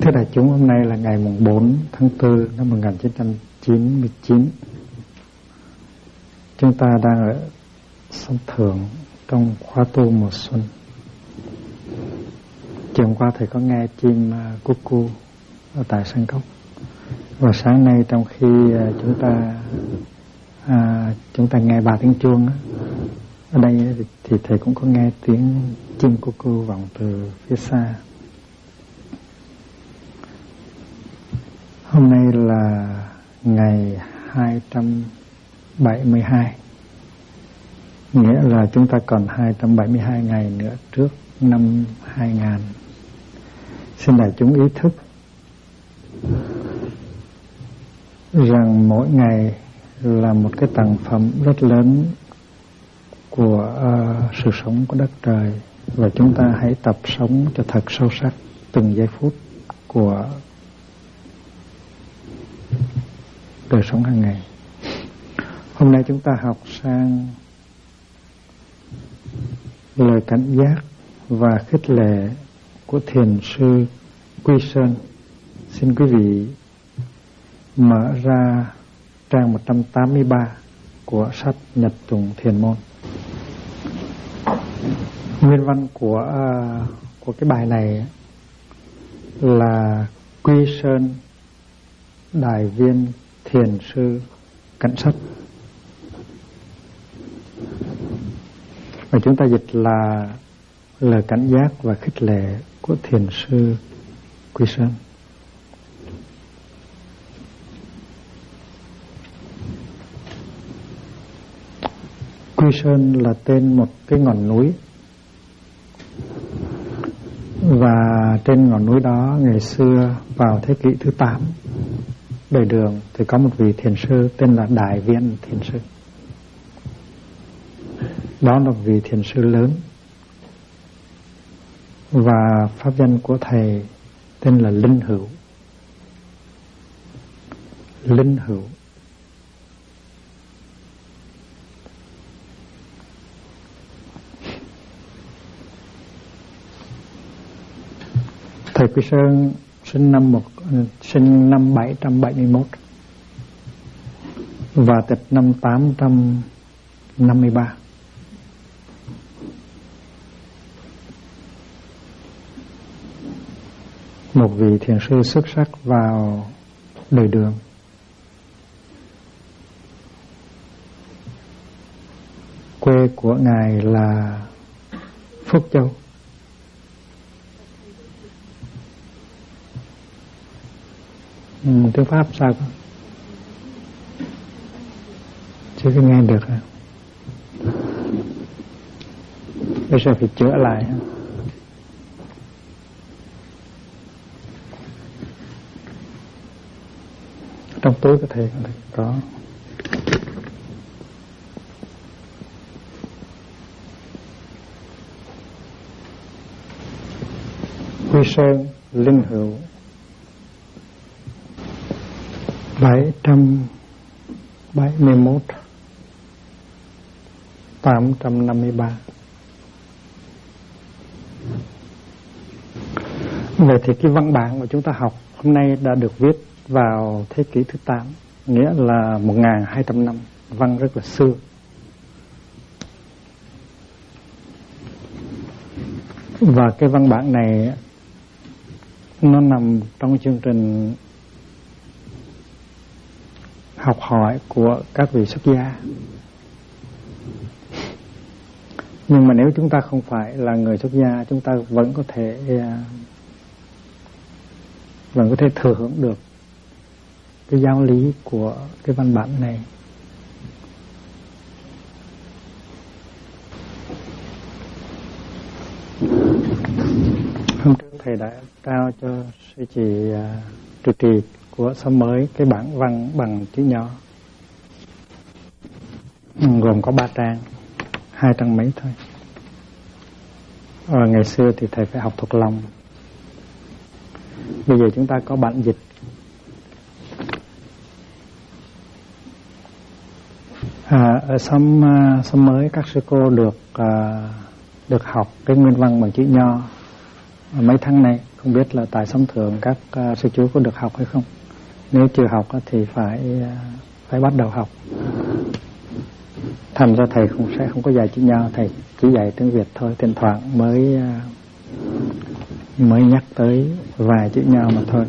Thưa đại chúng, hôm nay là ngày mùng 4 tháng 4 năm 1999. Chúng ta đang ở sân thượng trong khóa tu mùa xuân. Chiều hôm qua thầy có nghe chim cuckoo ở tại sân cốc. Và sáng nay trong khi chúng ta nghe 3 tiếng chuông đó, ở đây thì thầy cũng có nghe tiếng chim cuckoo vọng từ phía xa. Hôm nay là ngày 272, nghĩa là chúng ta còn 272 ngày nữa trước năm 2000. Xin đại chúng ý thức rằng mỗi ngày là một cái tặng phẩm rất lớn của sự sống của đất trời, và chúng ta hãy tập sống cho thật sâu sắc từng giây phút của đời sống hàng ngày. Hôm nay chúng ta học sang lời cảnh giác và khích lệ của thiền sư Quy Sơn. Xin quý vị mở ra trang 183 của sách Nhật Tùng Thiền Môn. Nguyên văn của cái bài này là Quy Sơn Đại Viên Thiền sư Cảnh Sách, và chúng ta dịch là lời cảnh giác và khích lệ của thiền sư Quy Sơn. Quy Sơn là tên một cái ngọn núi, và trên ngọn núi đó ngày xưa vào thế kỷ thứ 8 đời Đường thì có một vị thiền sư tên là Đại Viên Thiền sư. Đó là một vị thiền sư lớn, và pháp danh của thầy tên là Linh Hữu. Linh Hữu. Thầy Quy Sơn sinh năm 771 và tịch năm 853. Một vị thiền sư xuất sắc vào đời Đường. Quê của ngài là Phúc Châu. Tiếng Pháp sao con? Chưa có nghe được hả? Bây giờ phải chữa lại hả? Trong túi có thể có. Quy Sơn Linh Hữu 771 853. Vậy thì cái văn bản mà chúng ta học hôm nay đã được viết vào thế kỷ thứ 8, nghĩa là 1200 năm, văn rất là xưa. Và cái văn bản này nó nằm trong chương trình học hỏi của các vị xuất gia. Nhưng mà nếu chúng ta không phải là người xuất gia, chúng ta vẫn có thể thừa hưởng được cái giáo lý của cái văn bản này. Hôm trước thầy đã trao cho sư chị trụ trì của xóm mới cái bản văn bằng chữ nhỏ, gồm có 3 trang, 2 trang mấy thôi. Ngày xưa thì thầy phải học thuộc lòng. Bây giờ chúng ta có bản dịch. Ở xóm mới các sư cô được học cái nguyên văn bằng chữ nho mấy tháng nay, Không biết là tại sống thượng các sư chú có được học hay không. Nếu chưa học thì phải bắt đầu học. Thành ra thầy sẽ không có dạy chữ Nho, thầy chỉ dạy tiếng Việt thôi, thỉnh thoảng mới nhắc tới vài chữ Nho mà thôi.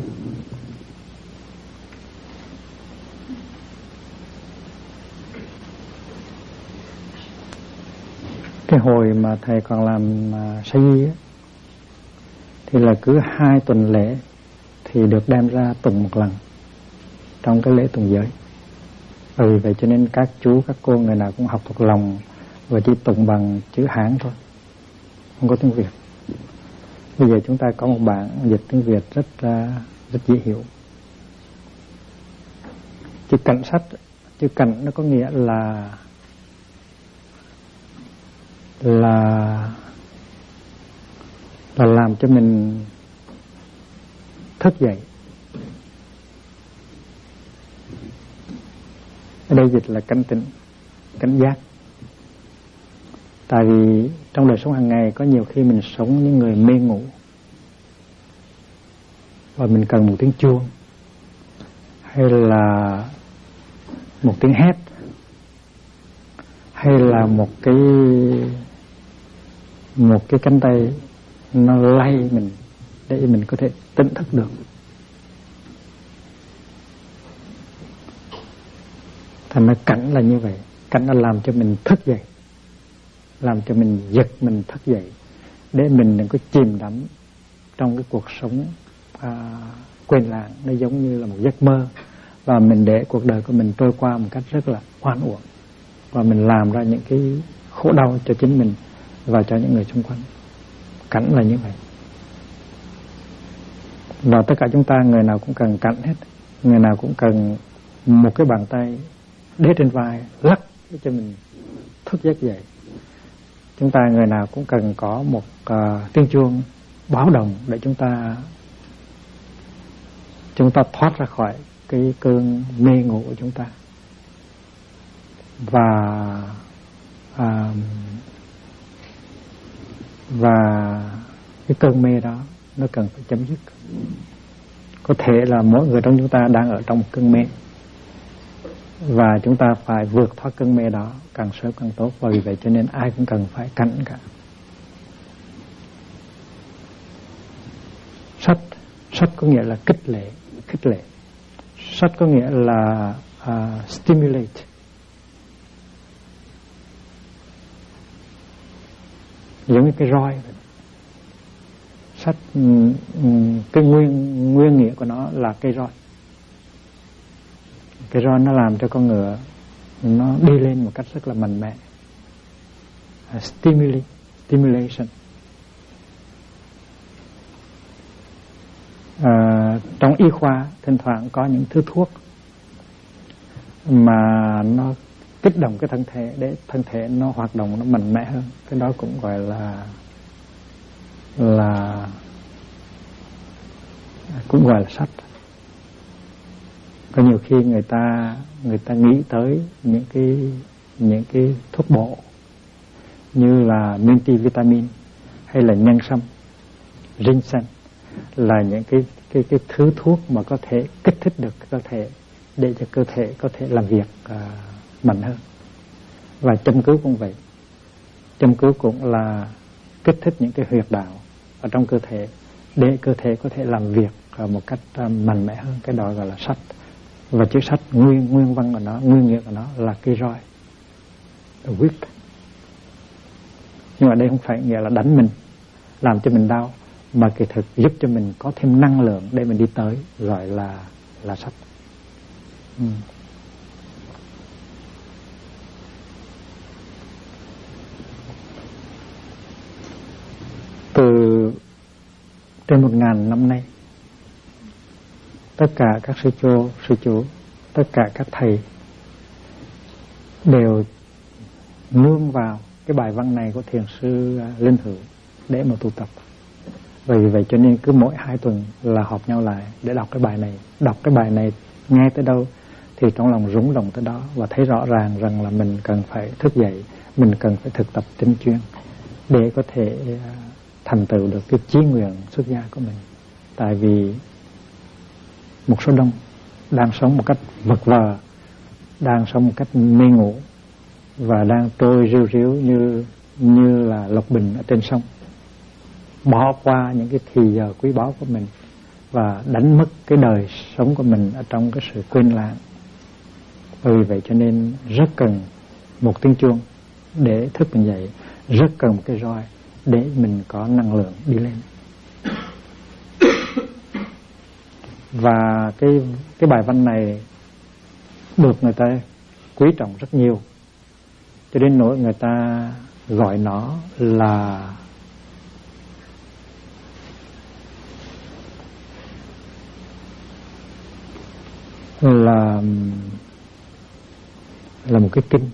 Cái hồi mà thầy còn làm sa di thì là cứ 2 tuần lễ thì được đem ra tụng một lần trong cái lễ tụng giới. Vì vậy cho nên các chú các cô người nào cũng học thuộc lòng và chỉ tụng bằng chữ Hán thôi, không có tiếng Việt. Bây giờ chúng ta có một bản dịch tiếng Việt rất dễ hiểu. Chữ cảnh sách, chữ cảnh nó có nghĩa là làm cho mình thức dậy. Ở đây dịch là cảnh tỉnh, cảnh giác. Tại vì trong đời sống hàng ngày có nhiều khi mình sống những người mê ngủ và mình cần một tiếng chuông hay là một tiếng hét hay là một cái cánh tay nó lay mình để mình có thể tỉnh thức được. Thành ra cảnh là như vậy, cảnh là làm cho mình thức dậy, làm cho mình giật mình thức dậy để mình đừng có chìm đắm trong cái cuộc sống quên lãng. Nó giống như là một giấc mơ và mình để cuộc đời của mình trôi qua một cách rất là oan uổng và mình làm ra những cái khổ đau cho chính mình và cho những người xung quanh. Cảnh là như vậy. Và tất cả chúng ta người nào cũng cần cảnh hết. Người nào cũng cần một cái bàn tay đế trên vai lắc để cho mình thức giấc dậy. Chúng ta người nào cũng cần có một tiếng chuông báo động để chúng ta thoát ra khỏi cái cơn mê ngủ của chúng ta. Và cái cơn mê đó nó cần phải chấm dứt. Có thể là mỗi người trong chúng ta đang ở trong một cơn mê và chúng ta phải vượt thoát cơn mê đó càng sớm càng tốt. Và vì vậy cho nên ai cũng cần phải cảnh cả. Sách có nghĩa là khích lệ. Sách có nghĩa là stimulate. Giống như cái roi vậy. Sách cái nguyên nghĩa của nó là cây roi. Cái roi nó làm cho con ngựa nó đi lên một cách rất là mạnh mẽ. Stimulation. Trong y khoa thỉnh thoảng có những thứ thuốc mà nó kích động cái thân thể để thân thể nó hoạt động nó mạnh mẽ hơn. Cái đó cũng gọi là cũng gọi là sách. Có nhiều khi người ta nghĩ tới những cái thuốc bổ như là multivitamin hay là nhân sâm, ginseng là những cái thứ thuốc mà có thể kích thích được cơ thể để cho cơ thể có thể làm việc mạnh hơn. Và châm cứu cũng vậy. Châm cứu cũng là kích thích những cái huyệt đạo ở trong cơ thể để cơ thể có thể làm việc một cách mạnh mẽ hơn. Cái đó gọi là sách. Và chữ sách nguyên văn của nó, nguyên nghĩa của nó là cây roi, whip. Nhưng mà đây không phải nghĩa là đánh mình, làm cho mình đau, mà kỳ thực giúp cho mình có thêm năng lượng để mình đi tới, gọi là sách. Từ trên 1000 năm nay, tất cả các sư chủ, tất cả các thầy đều nương vào cái bài văn này của thiền sư Linh Hữu để mà tu tập. Vì vậy cho nên cứ mỗi 2 tuần là họp nhau lại để đọc cái bài này. Đọc cái bài này nghe tới đâu thì trong lòng rung động tới đó, và thấy rõ ràng rằng là mình cần phải thức dậy, mình cần phải thực tập tinh chuyên để có thể thành tựu được cái chí nguyện xuất gia của mình. Tại vì một số đông đang sống một cách vật vờ, đang sống một cách mê ngủ và đang trôi riu riu như là lộc bình ở trên sông, bỏ qua những cái thì giờ quý báu của mình và đánh mất cái đời sống của mình ở trong cái sự quên lãng. Vì vậy cho nên rất cần một tiếng chuông để thức mình dậy, rất cần một cái roi để mình có năng lượng đi lên. Và cái bài văn này được người ta quý trọng rất nhiều, cho đến nỗi người ta gọi nó là một cái kinh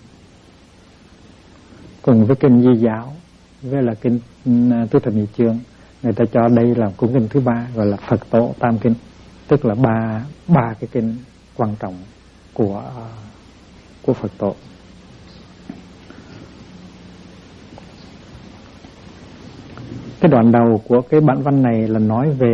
cùng với kinh Di Giáo với là kinh Tứ Thập Nhị Chương. Người ta cho đây là cuốn kinh thứ 3, gọi là Phật Tổ Tam Kinh, tức là ba cái kinh quan trọng của Phật Tổ. Cái đoạn đầu của cái bản văn này là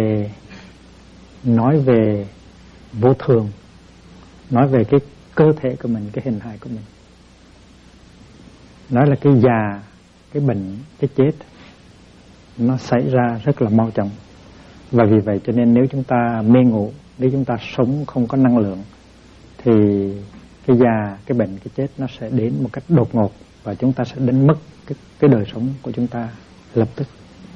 nói về vô thường, nói về cái cơ thể của mình, cái hình hài của mình, nói là cái già, cái bệnh, cái chết nó xảy ra rất là mau chóng. Và vì vậy cho nên nếu chúng ta mê ngủ, nếu chúng ta sống không có năng lượng, thì cái già, cái bệnh, cái chết nó sẽ đến một cách đột ngột và chúng ta sẽ đánh mất cái đời sống của chúng ta lập tức.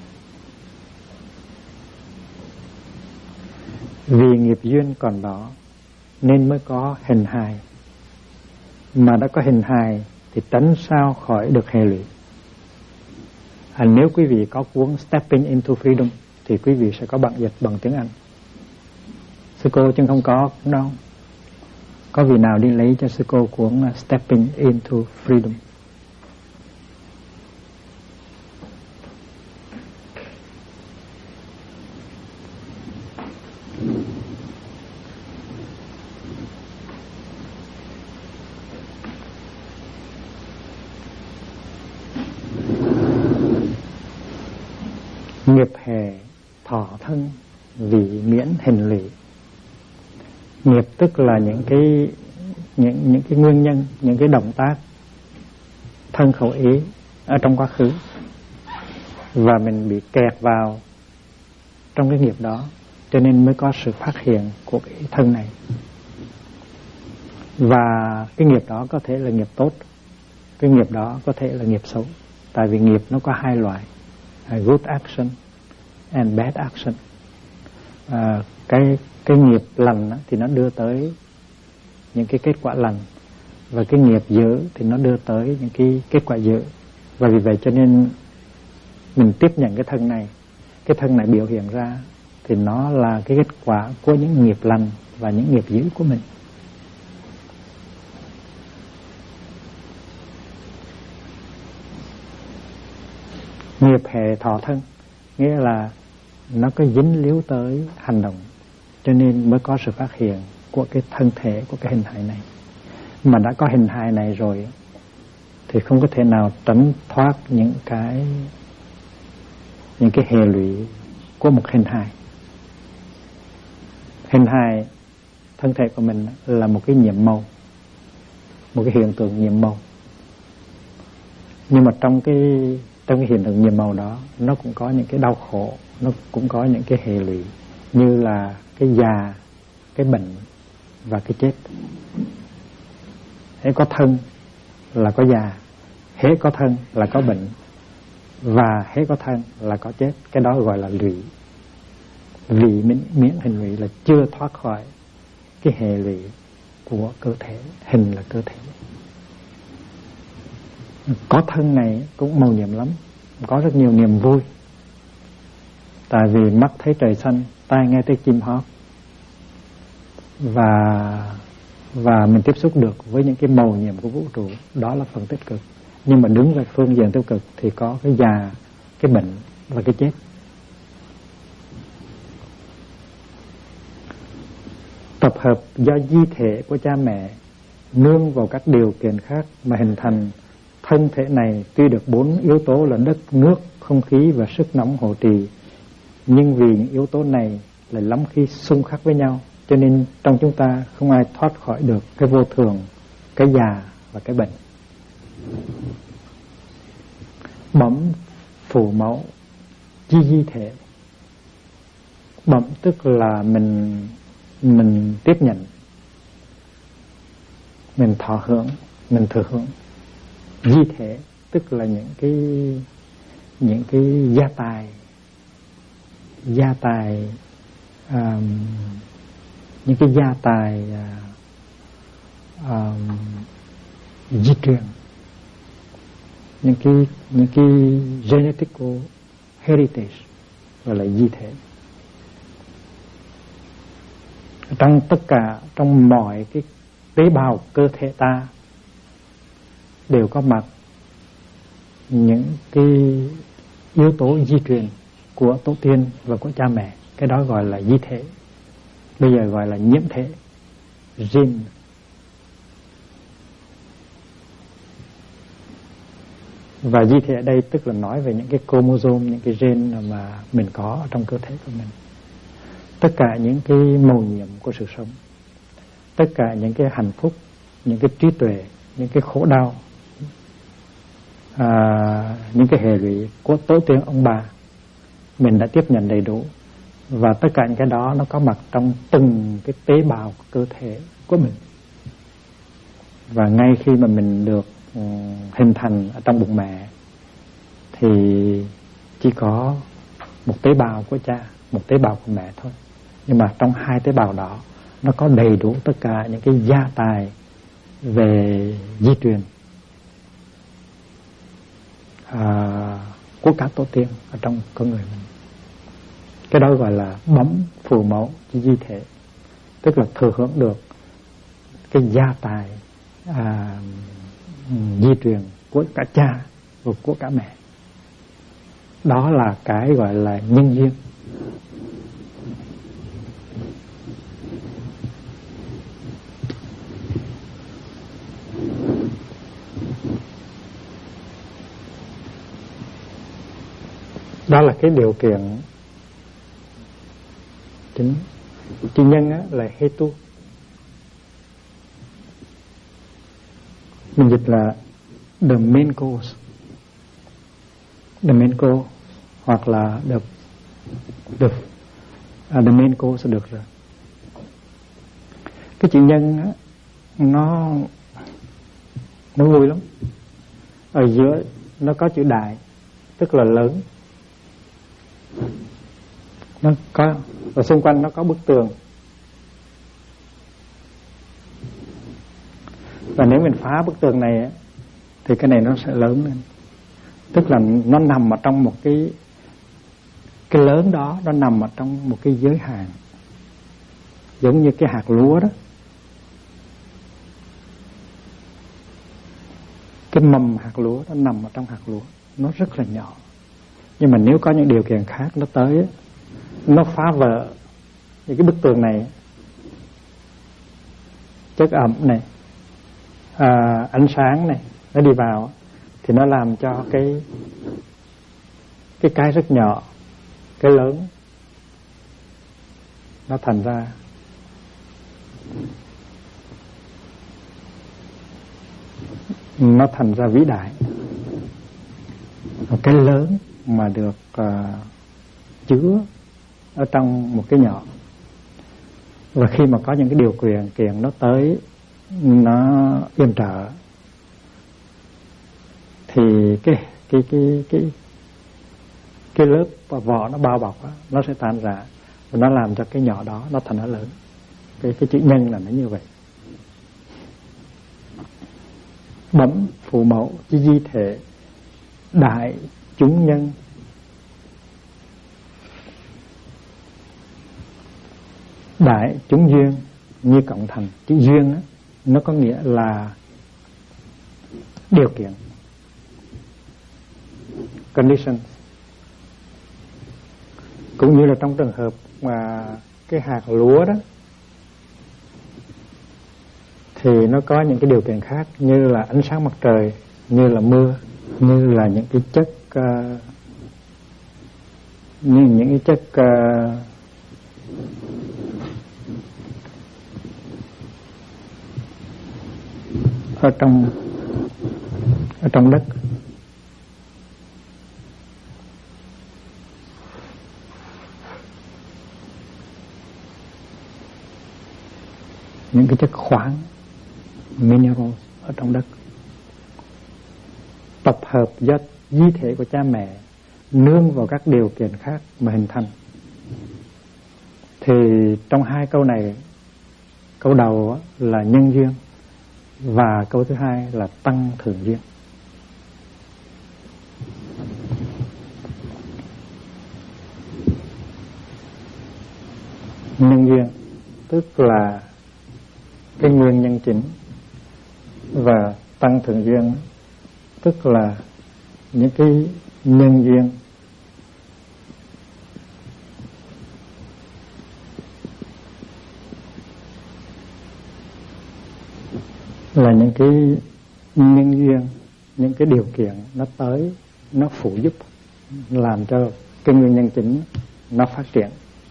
Vì nghiệp duyên còn đó nên mới có hình hài, mà đã có hình hài thì tránh sao khỏi được hệ lụy. Nếu quý vị có cuốn Stepping into Freedom thì quý vị sẽ có bản dịch bằng tiếng Anh. Sư cô chứ không có cũng đâu. Có vị nào đi lấy cho sư cô cuốn Stepping into Freedom? Nghiệp hệ thọ thân vì miễn hình lụy. Nghiệp tức là những cái nguyên nhân, những cái động tác thân khẩu ý ở trong quá khứ, và mình bị kẹt vào trong cái nghiệp đó, cho nên mới có sự phát hiện của cái thân này. Và cái nghiệp đó có thể là nghiệp tốt, cái nghiệp đó có thể là nghiệp xấu. Tại vì nghiệp nó có hai loại, good action and bad action. Cái nghiệp lành thì nó đưa tới những cái kết quả lành, và cái nghiệp dữ thì nó đưa tới những cái kết quả dữ. Và vì vậy cho nên mình tiếp nhận cái thân này biểu hiện ra thì nó là cái kết quả của những nghiệp lành và những nghiệp dữ của mình. Nghiệp hệ thọ thân nghĩa là nó có dính líu tới hành động, cho nên mới có sự phát hiện của cái thân thể, của cái hình hài này. Mà đã có hình hài này rồi thì không có thể nào tránh thoát những cái hệ lụy của một hình hài. Hình hài thân thể của mình là một cái nhiệm màu, một cái hiện tượng nhiệm màu. Nhưng mà trong cái hiện tượng nhiệm màu đó, nó cũng có những cái đau khổ, nó cũng có những cái hệ lụy, như là cái già, cái bệnh và cái chết. Hễ có thân là có già, hễ có thân là có bệnh, và hễ có thân là có chết. Cái đó gọi là lụy. Vì miễn hình lụy là chưa thoát khỏi cái hệ lụy của cơ thể. Hình là cơ thể. Có thân này cũng mầu nhiệm lắm, có rất nhiều niềm vui. Tại vì mắt thấy trời xanh, tai nghe tiếng chim hót, và mình tiếp xúc được với những cái mầu nhiệm của vũ trụ. Đó là phần tích cực. Nhưng mà đứng về phương diện tiêu cực thì có cái già, cái bệnh và cái chết. Tập hợp do di thể của cha mẹ nương vào các điều kiện khác mà hình thành thân thể này, tuy được 4 yếu tố là đất, nước, không khí và sức nóng hộ trì, Nhưng vì những yếu tố này lại lắm khi xung khắc với nhau, cho nên trong chúng ta không ai thoát khỏi được cái vô thường, cái già và cái bệnh. Bẩm phụ mẫu chi di thể. Bẩm tức là mình tiếp nhận, mình thọ hưởng, mình thừa hưởng. Di thể tức là những cái gia tài, những cái gia tài di truyền, những cái genetical heritage gọi là di thể. Trong tất cả, trong mọi cái tế bào cơ thể ta đều có mặt những cái yếu tố di truyền của tổ tiên và của cha mẹ. Cái đó gọi là di thể, bây giờ gọi là nhiễm thể, gene. Và di thể ở đây tức là nói về những cái chromosome, những cái gen mà mình có ở trong cơ thể của mình. Tất cả những cái mầu nhiệm của sự sống, tất cả những cái hạnh phúc, những cái trí tuệ, những cái khổ đau, những cái hệ lụy của tổ tiên ông bà, mình đã tiếp nhận đầy đủ. Và tất cả những cái đó nó có mặt trong từng cái tế bào của cơ thể của mình. Và ngay khi mà mình được hình thành ở trong bụng mẹ thì chỉ có một tế bào của cha, một tế bào của mẹ thôi. Nhưng mà trong hai tế bào đó nó có đầy đủ tất cả những cái gia tài về di truyền của các tổ tiên ở trong con người mình. Cái đó gọi là bẩm phụ mẫu di thể, tức là thừa hưởng được cái gia tài di truyền của cả cha và của cả mẹ. Đó là cái gọi là nhân duyên. Đó là cái điều kiện chính. Chữ nhân á, là hetu. Mình dịch là the main cause, the main cause, hoặc là the main cause được rồi. Cái chữ nhân á, nó vui lắm. Ở giữa nó có chữ đại, tức là lớn. Nó có, và xung quanh nó có bức tường. Và nếu mình phá bức tường này thì cái này nó sẽ lớn lên. Tức là nó nằm ở trong một cái lớn đó, nó nằm ở trong một cái giới hạn, giống như cái hạt lúa đó. Cái mầm hạt lúa nó nằm ở trong hạt lúa, nó rất là nhỏ. Nhưng mà nếu có những điều kiện khác nó tới, nó phá vỡ những cái bức tường này, chất ẩm này, ánh sáng này, nó đi vào thì nó làm cho cái rất nhỏ, cái lớn nó thành ra vĩ đại. Một cái lớn mà được chứa ở trong một cái nhỏ. Và khi mà có những cái điều kiện nó tới, nó yểm trợ, thì cái lớp và vỏ nó bao bọc đó, nó sẽ tan rã và nó làm cho cái nhỏ đó nó thành nó lớn. Cái chữ nhân là nó như vậy. Bẩm phụ mẫu chi di thể, đại chúng nhân. Đại chúng duyên như cộng thành. Chữ duyên đó, nó có nghĩa là điều kiện, condition. Cũng như là trong trường hợp mà cái hạt lúa đó thì nó có những cái điều kiện khác, như là ánh sáng mặt trời, như là mưa, như là những cái chất những cái chất ở trong đất. Những cái chất khoáng mineral ở trong đất tập hợp do di thể của cha mẹ nương vào các điều kiện khác mà hình thành. Thì trong hai câu này, câu đầu là nhân duyên và câu thứ hai là tăng thượng duyên. Nhân duyên tức là cái nguyên nhân chính, và tăng thượng duyên tức là những cái nhân duyên là những cái nhân duyên, những cái điều kiện nó tới, nó phụ giúp làm cho cái nguyên nhân chính nó phát triển.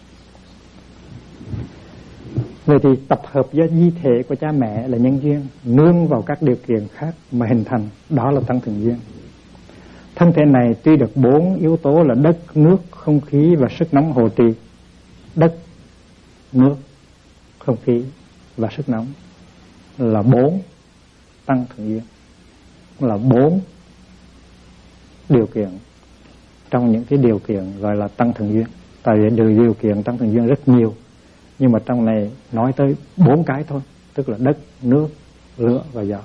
Vậy thì tập hợp do di thể của cha mẹ là nhân duyên, nương vào các điều kiện khác mà hình thành, đó là tăng thượng duyên. Thân thể này tuy được 4 yếu tố là đất, nước, không khí và sức nóng hộ trì. Đất, nước, không khí và sức nóng là 4 tăng thượng duyên, là 4 điều kiện trong những cái điều kiện gọi là tăng thượng duyên. Tại vì điều kiện tăng thượng duyên rất nhiều, nhưng mà trong này nói tới 4 cái thôi, tức là đất, nước, lửa và gió.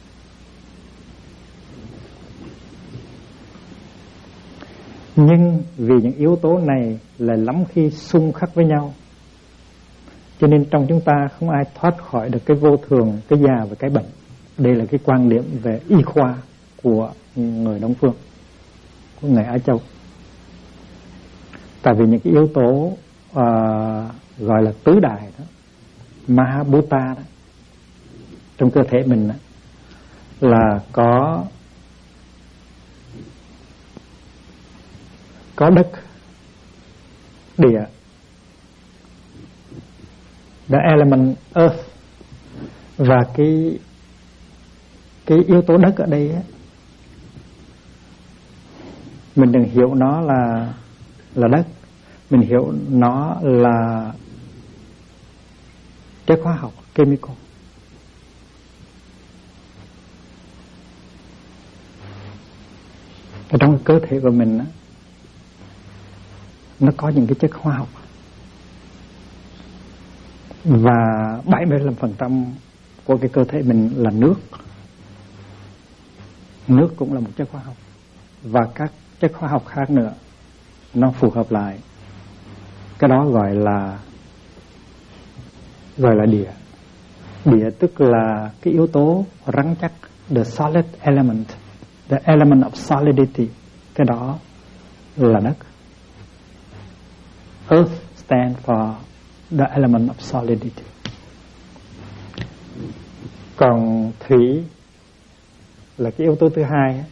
Nhưng vì những yếu tố này là lắm khi xung khắc với nhau, cho nên trong chúng ta không ai thoát khỏi được cái vô thường, cái già và cái bệnh. Đây là cái quan điểm về y khoa của người Đông Phương, của người Á Châu. Tại vì những cái yếu tố gọi là tứ đại đó, Mahabhuta đó, trong cơ thể mình đó, là có đất, địa, the element earth. Và cái yếu tố đất ở đây á, mình đừng hiểu nó là đất, mình hiểu nó là chất hóa học, chemical. Ở trong cơ thể của mình á, nó có những cái chất hóa học, và 75% của cái cơ thể mình là nước. Nước cũng là một chất hóa học, và các chất hóa học khác nữa nó phù hợp lại. Cái đó gọi là địa. Địa tức là cái yếu tố rắn chắc, the solid element, the element of solidity. Cái đó là đất. Earth stand for the element of solidity. Còn thủy là cái yếu tố thứ hai,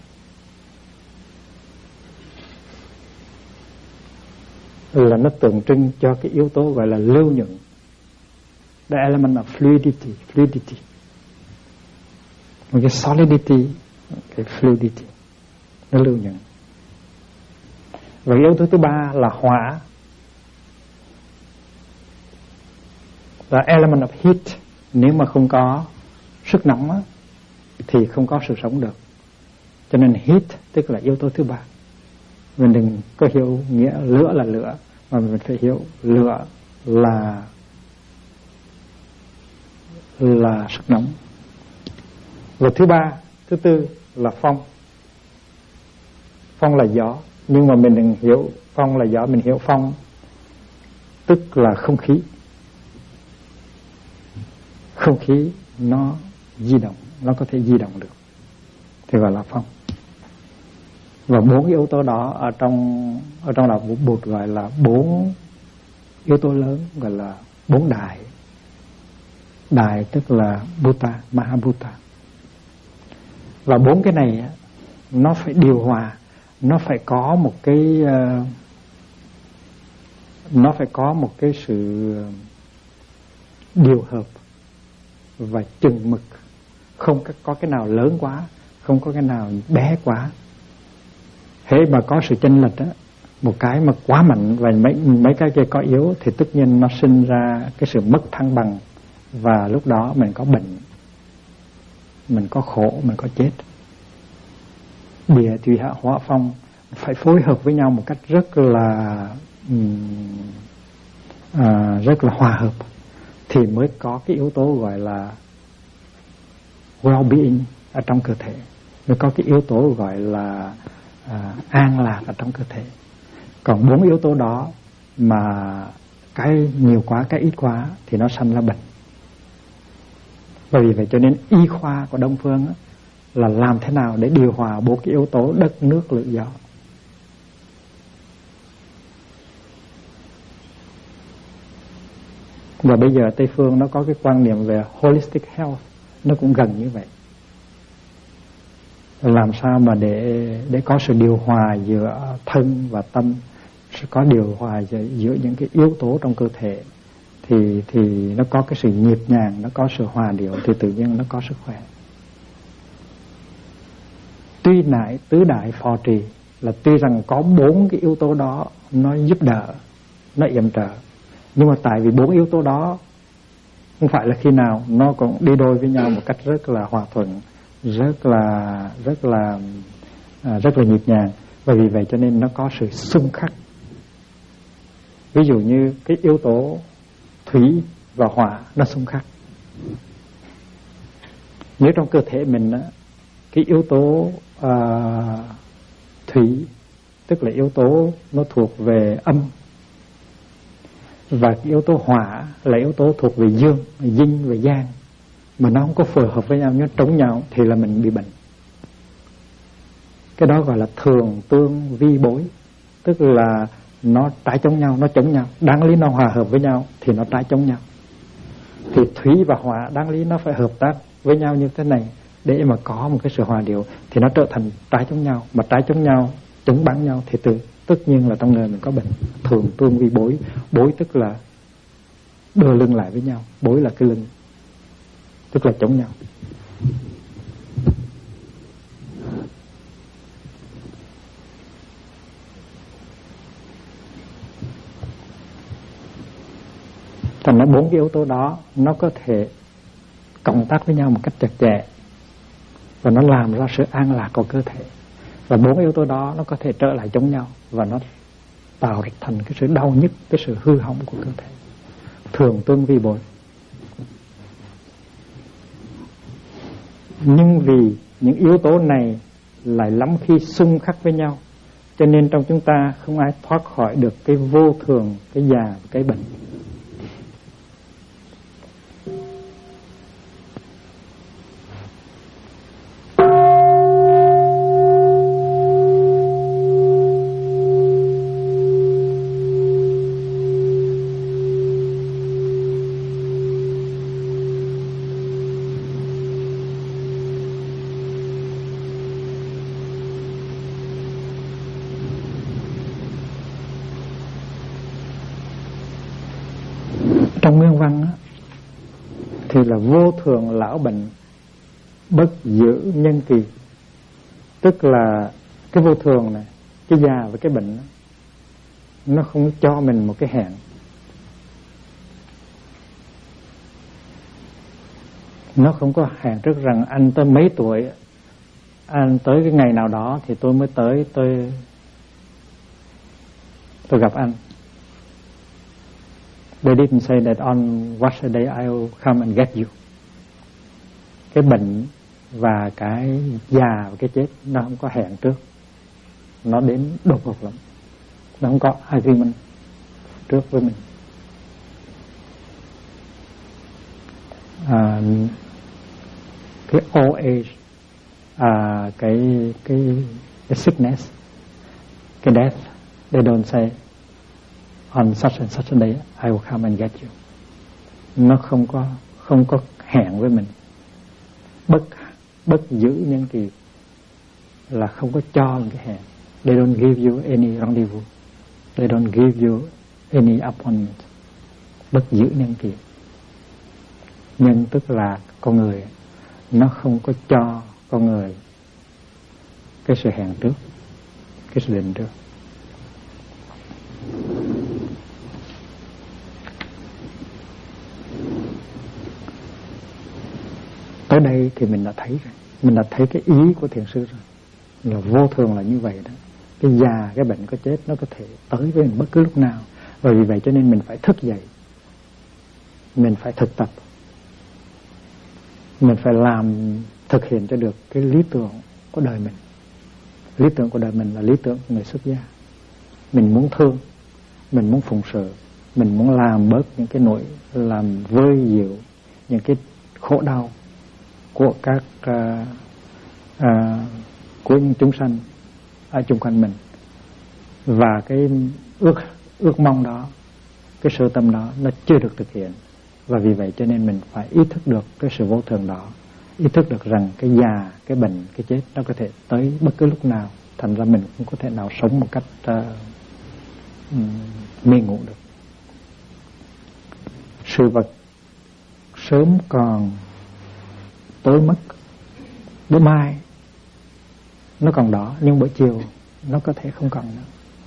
là nó tượng trưng cho cái yếu tố gọi là lưu nhuận, the element of fluidity. Một cái solidity, cái fluidity, nó lưu nhuận. Và yếu tố thứ ba là hỏa, là element of heat. Nếu mà không có sức nóng á, thì không có sự sống được. Cho nên heat tức là yếu tố thứ ba. Mình đừng có hiểu nghĩa lửa là lửa, mà mình phải hiểu lửa là sức nóng. Và thứ tư là phong. Phong là gió, nhưng mà mình đừng hiểu phong là gió, mình hiểu phong tức là không khí. Không khí nó di động, nó có thể di động được, thì gọi là phong. Và 4 yếu tố đó ở trong đạo Bụt gọi là 4 yếu tố lớn, gọi là 4 đại. Đại tức là Bhuta, Mahabhuta. Và 4 cái này nó phải điều hòa, nó phải có một cái nó phải có một cái sự điều hợp và chừng mực, không có cái nào lớn quá, không có cái nào bé quá. Hễ mà có sự chênh lệch á, một cái mà quá mạnh và mấy cái kia có yếu thì tất nhiên nó sinh ra cái sự mất thăng bằng, và lúc đó mình có bệnh, mình có khổ, mình có chết. Địa thủy hạ hỏa phong phải phối hợp với nhau một cách rất là hòa hợp thì mới có cái yếu tố gọi là well-being ở trong cơ thể, mới có cái yếu tố gọi là an lạc ở trong cơ thể. Còn 4 yếu tố đó mà cái nhiều quá, cái ít quá thì nó sanh ra bệnh. Bởi vì vậy cho nên y khoa của Đông Phương á, là làm thế nào để điều hòa 4 cái yếu tố đất, nước, lửa, gió. Và bây giờ Tây Phương nó có cái quan niệm về holistic health, nó cũng gần như vậy. Làm sao mà để có sự điều hòa giữa thân và tâm, sẽ có điều hòa giữa những cái yếu tố trong cơ thể, thì nó có cái sự nhịp nhàng, nó có sự hòa điệu, thì tự nhiên nó có sức khỏe. Tuy nại tứ đại phò trì là tuy rằng có 4 cái yếu tố đó nó giúp đỡ, nó yểm trợ, nhưng mà tại vì 4 yếu tố đó không phải là khi nào nó cũng đi đôi với nhau một cách rất là hòa thuận, rất là nhịp nhàng. Và vì vậy cho nên nó có sự xung khắc. Ví dụ như cái yếu tố thủy và hỏa nó xung khắc. Nếu trong cơ thể mình á, cái yếu tố thủy tức là yếu tố nó thuộc về âm, và cái yếu tố hỏa là yếu tố thuộc về dương, yin và yang, mà nó không có phù hợp với nhau, nó trống nhau thì là mình bị bệnh. Cái đó gọi là thường tương vi bối, tức là nó trái chống nhau, nó chống nhau. Đáng lý nó hòa hợp với nhau thì nó trái chống nhau. Thì thủy và hỏa đáng lý nó phải hợp tác với nhau như thế này để mà có một cái sự hòa điệu, thì nó trở thành trái chống nhau. Mà trái chống nhau, chống bắn nhau thì tất nhiên là trong người mình có bệnh. Thường tương vi bối, bối tức là đưa lưng lại với nhau, bối là cái lưng, tức là chống nhau. Thành ra 4 cái yếu tố đó nó có thể cộng tác với nhau một cách chặt chẽ, và nó làm ra sự an lạc của cơ thể. Và 4 yếu tố đó nó có thể trở lại chống nhau, và nó tạo thành cái sự đau nhức, cái sự hư hỏng của cơ thể. Thường tương vi bối. Nhưng vì những yếu tố này lại lắm khi xung khắc với nhau, cho nên trong chúng ta không ai thoát khỏi được cái vô thường, cái già, cái bệnh. Trong nguyên văn á, thì là vô thường lão bệnh, bất giữ nhân kỳ. Tức là cái vô thường này, cái già và cái bệnh đó, nó không cho mình một cái hẹn. Nó không có hẹn trước rằng anh tới mấy tuổi, anh tới cái ngày nào đó thì tôi mới tới, tôi gặp anh. They didn't say that on what's the day I'll come and get you. Cái bệnh và cái già và cái chết nó không có hẹn trước, nó đến đột ngột lắm, nó không có agreement trước với mình. Cái old age, cái sickness, cái death, they don't say on such and such a day I will come and get you. Nó không có hẹn với mình. Bất giữ nhân kỳ là không có cho một cái hẹn. They don't give you any rendezvous. They don't give you any appointment, bất giữ nhân kiệt. Nhân tức là con người, nó không có cho con người cái sự hẹn trước, cái sự định trước. Tới đây thì mình đã thấy rồi, mình đã thấy cái ý của thiền sư rồi, là vô thường là như vậy đó. Cái già, cái bệnh, cái chết nó có thể tới với mình bất cứ lúc nào. Và vì vậy cho nên mình phải thức dậy, mình phải thực tập, mình phải thực hiện cho được cái lý tưởng của đời mình. Lý tưởng của đời mình là lý tưởng của người xuất gia. Mình muốn thương, mình muốn phụng sự, mình muốn làm bớt những cái nỗi, làm vơi dịu những cái khổ đau của các của những chúng sanh ở chung quanh mình. Và cái ước mong đó, cái sự tâm đó nó chưa được thực hiện. Và vì vậy cho nên mình phải ý thức được cái sự vô thường đó, ý thức được rằng cái già, cái bệnh, cái chết nó có thể tới bất cứ lúc nào. Thành ra mình không có thể nào sống một cách mê ngủ được. Sự vật sớm còn tối mất, bữa mai nó còn đỏ, nhưng buổi chiều nó có thể không còn nữa.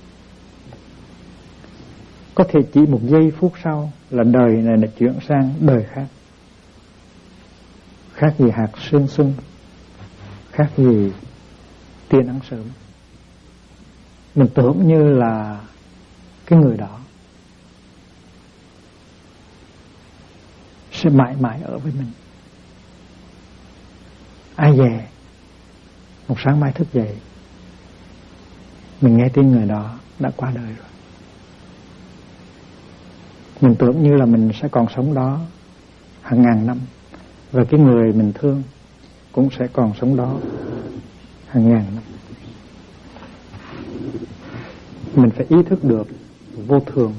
Có thể chỉ một giây phút sau là đời này đã chuyển sang đời khác. Khác gì hạt sương xuân, khác gì tia nắng sớm. Mình tưởng như là cái người đó sẽ mãi mãi ở với mình. Ai dè một sáng mai thức dậy, mình nghe tin người đó đã qua đời rồi. Mình tưởng như là mình sẽ còn sống đó hàng ngàn năm, và cái người mình thương cũng sẽ còn sống đó hàng ngàn năm. Mình phải ý thức được vô thường.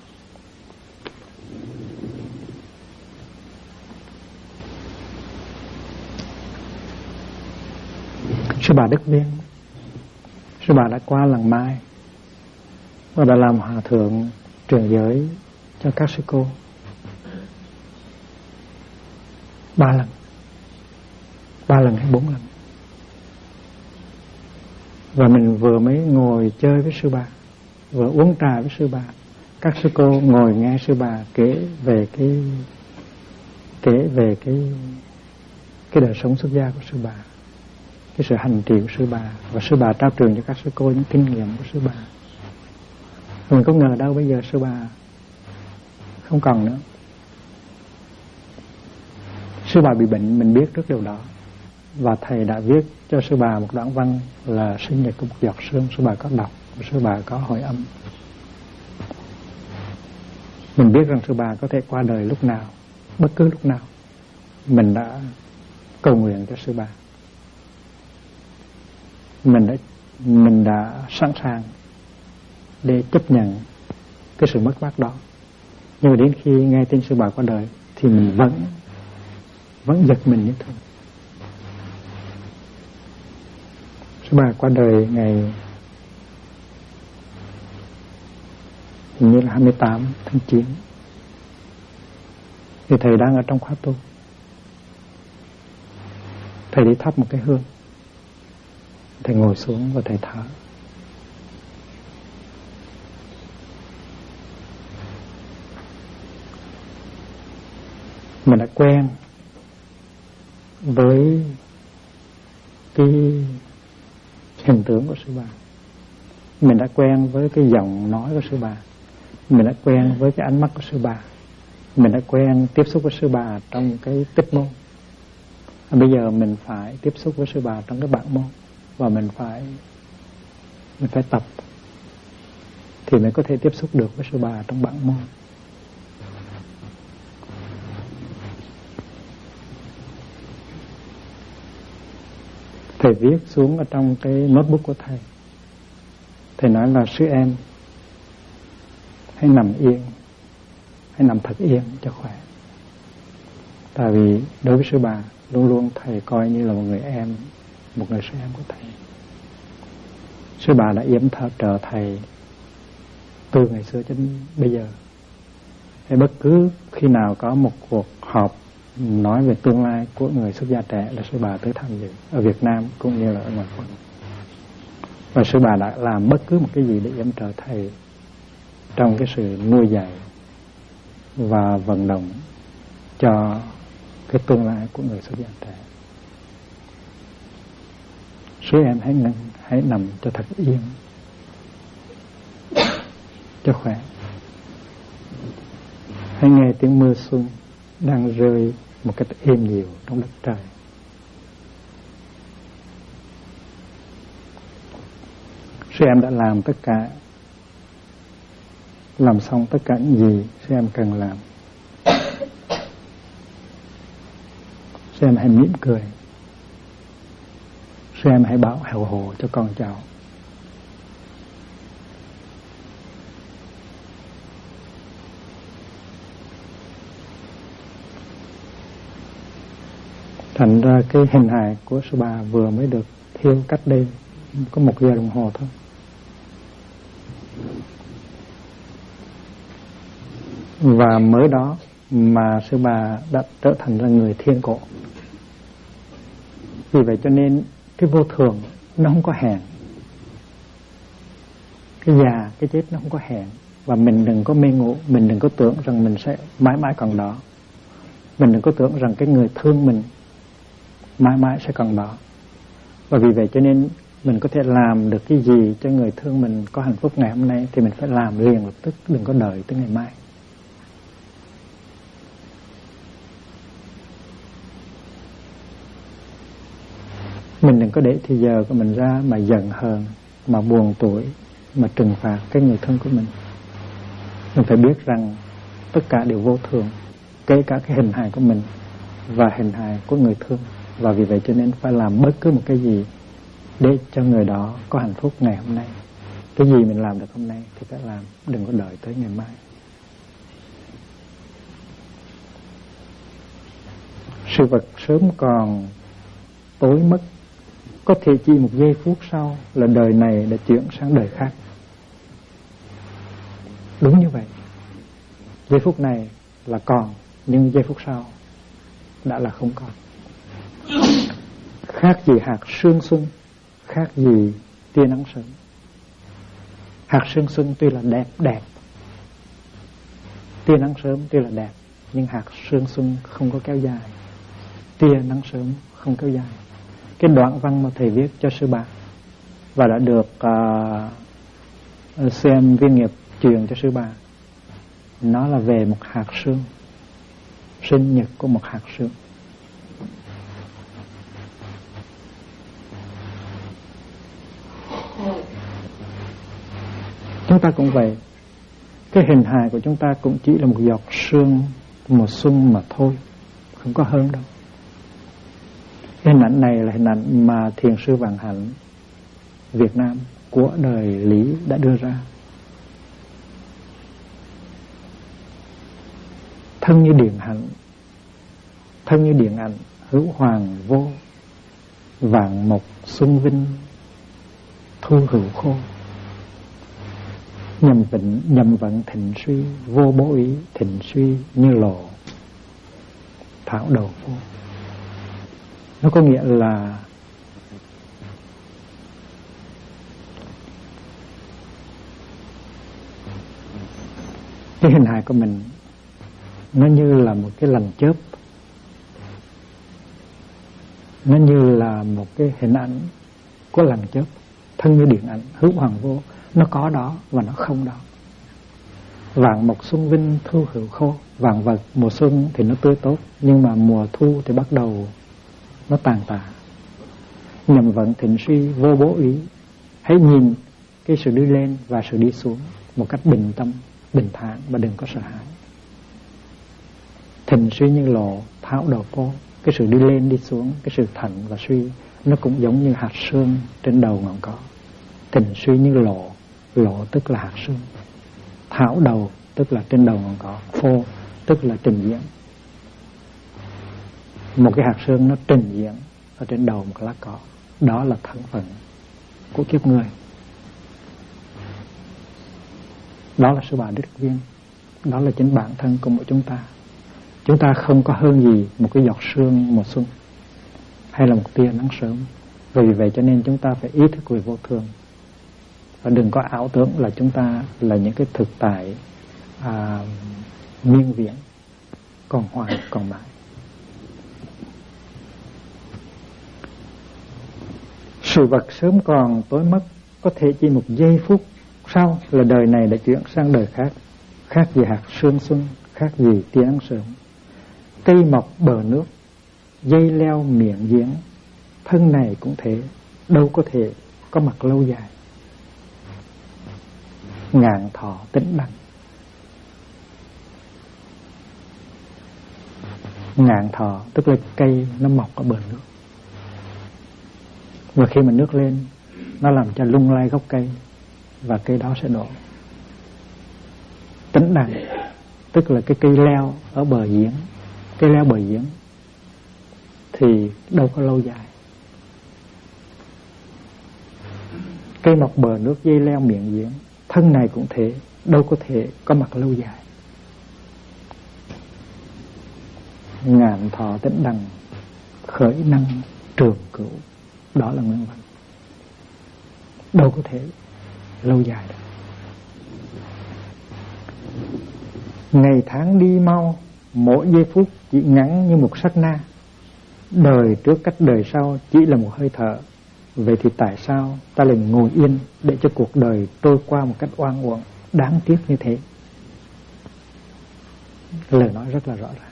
Sư bà Đức Viên, sư bà đã qua lần Mai và đã làm hòa thượng truyền giới cho các sư cô 3 lần hay 4 lần. Và mình vừa mới ngồi chơi với sư bà, vừa uống trà với sư bà. Các sư cô ngồi nghe sư bà kể về cái đời sống xuất gia của sư bà, cái sự hành trì của sư bà, và sư bà trao truyền cho các sư cô những kinh nghiệm của sư bà. Mình có ngờ đâu bây giờ sư bà không còn nữa. Sư bà bị bệnh, mình biết trước điều đó, và thầy đã viết cho sư bà một đoạn văn là sinh nhật của một giọt sương. Sư bà có đọc, sư bà có hồi âm. Mình biết rằng sư bà có thể qua đời lúc nào, bất cứ lúc nào. Mình đã cầu nguyện cho sư bà. Mình đã sẵn sàng để chấp nhận cái sự mất mát đó. Nhưng mà đến khi nghe tin sư bà qua đời thì mình vẫn giật mình như thường. Sư bà qua đời ngày hình như là 28 tháng 9. Thì thầy đang ở trong khóa tu. Thầy đi thắp một cái hương. Thầy ngồi xuống và thầy thở. Mình đã quen với cái hình tướng của sư bà. Mình đã quen với cái giọng nói của sư bà. Mình đã quen với cái ánh mắt của sư bà. Mình đã quen tiếp xúc với sư bà trong cái tích môn. Bây giờ mình phải tiếp xúc với sư bà trong cái bản môn. Và mình phải tập thì mới có thể tiếp xúc được với sư bà trong bản môn. Thầy viết xuống ở trong cái notebook của thầy. Thầy nói là sư em hãy nằm yên, hãy nằm thật yên cho khỏe. Tại vì đối với sư bà, luôn luôn thầy coi như là một người em, một người sư em của thầy. Sư bà đã yểm trợ thầy từ ngày xưa đến bây giờ. Hay bất cứ khi nào có một cuộc họp nói về tương lai của người xuất gia trẻ là sư bà tới tham dự, ở Việt Nam cũng như là ở ngoài quốc. Và sư bà đã làm bất cứ một cái gì để yểm trợ thầy trong cái sự nuôi dạy và vận động cho cái tương lai của người xuất gia trẻ. Sư em hãy nằm cho thật yên, cho khỏe. Hãy nghe tiếng mưa xuân đang rơi một cách êm dịu trong đất trời. Sư em đã làm tất cả, làm xong tất cả những gì sư em cần làm. Sư em hãy mỉm cười. Sư em hãy bảo hậu hộ cho con cháu. Thành ra cái hình hài của sư bà vừa mới được thiêu cách đây có 1 giờ đồng hồ thôi. Và mới đó mà sư bà đã trở thành ra người thiên cổ. Vì vậy cho nên cái vô thường nó không có hẹn. Cái già, cái chết nó không có hẹn. Và mình đừng có mê ngủ, mình đừng có tưởng rằng mình sẽ mãi mãi còn đó. Mình đừng có tưởng rằng cái người thương mình mãi mãi sẽ còn đó. Và vì vậy cho nên mình có thể làm được cái gì cho người thương mình có hạnh phúc ngày hôm nay thì mình phải làm liền lập tức, đừng có đợi tới ngày mai. Mình đừng có để thì giờ của mình ra mà giận hờn, mà buồn tuổi, mà trừng phạt cái người thân của mình. Mình phải biết rằng tất cả đều vô thường, kể cả cái hình hài của mình và hình hài của người thương. Và vì vậy cho nên phải làm bất cứ một cái gì để cho người đó có hạnh phúc ngày hôm nay. Cái gì mình làm được hôm nay thì phải làm, đừng có đợi tới ngày mai. Sự vật sớm còn tối mất, có thể chỉ 1 giây phút sau là đời này đã chuyển sang đời khác. Đúng như vậy. Giây phút này là còn, nhưng giây phút sau đã là không còn. Khác gì hạt sương xuân, khác gì tia nắng sớm. Hạt sương xuân tuy là đẹp, tia nắng sớm tuy là đẹp, nhưng hạt sương xuân không có kéo dài, tia nắng sớm không kéo dài. Cái đoạn văn mà thầy viết cho sư bà và đã được xem viên nghiệp truyền cho sư bà, nó là về một hạt sương, sinh nhật của một hạt sương. Chúng ta cũng vậy. Cái hình hài của chúng ta cũng chỉ là một giọt sương mùa xuân mà thôi, không có hơn đâu. Hình ảnh này là hình ảnh mà Thiền sư Vạn Hạnh Việt Nam của đời Lý đã đưa ra. Thân như điện hạnh, thân như điện ảnh, hữu hoàng vô, vạn mộc xuân vinh, thu hữu khô. Nhầm vận thịnh suy, vô bố ý thịnh suy như lộ, thảo đầu vô. Nó có nghĩa là cái hình hài của mình nó như là một cái lằn chớp, nó như là một cái hình ảnh của lằn chớp, thân như điện ảnh, hữu hoàng vô. Nó có đó và nó không đó. Vạn mộc xuân vinh, thu hữu khô. Vạn vật mùa xuân thì nó tươi tốt, nhưng mà mùa thu thì bắt đầu nó tàn tạ. Nhầm vận thịnh suy, vô bố ý. Hãy nhìn cái sự đi lên và sự đi xuống một cách bình tâm, bình thản và đừng có sợ hãi. Thịnh suy như lộ, tháo đầu vô. Cái sự đi lên đi xuống, cái sự thạnh và suy, nó cũng giống như hạt sương trên đầu ngọn cỏ. Thịnh suy như lộ, lộ tức là hạt sương, thảo đầu tức là trên đầu ngọn cỏ, phô tức là trình diễn. Một cái hạt sương nó trình diễn ở trên đầu một lá cỏ, đó là thân phận của kiếp người. Đó là sư bà Đức Viên, đó là chính bản thân của mỗi chúng ta. Chúng ta không có hơn gì một cái giọt sương mùa xuân hay là một tia nắng sớm. Vì vậy cho nên chúng ta phải ý thức về vô thường, và đừng có ảo tưởng là chúng ta là những cái thực tại miên viễn, còn hoài còn mãi. Sự vật sớm còn tối mất, có thể chỉ một giây phút sau là đời này đã chuyển sang đời khác. Khác gì hạt sương xuân, khác gì tia nắng sớm. Cây mọc bờ nước, dây leo miệng giếng, thân này cũng thế, đâu có thể có mặt lâu dài. Ngàn thọ tĩnh đằng. Ngàn thọ tức là cây nó mọc ở bờ nước, và khi mà nước lên nó làm cho lung lay gốc cây, và cây đó sẽ đổ. Tĩnh đằng tức là cái cây leo ở bờ giếng, cây leo bờ giếng thì đâu có lâu dài. Cây mọc bờ nước, dây leo miệng giếng, thân này cũng thế, đâu có thể có mặt lâu dài. Ngàn thọ tĩnh đằng, khởi năng trường cửu. Đó là nguyên văn. Đâu có thể lâu dài được. Ngày tháng đi mau, mỗi giây phút chỉ ngắn như một sát na. Đời trước cách đời sau chỉ là một hơi thở. Vậy thì tại sao ta lại ngồi yên để cho cuộc đời trôi qua một cách oan uổng, đáng tiếc như thế? Lời nói rất là rõ ràng.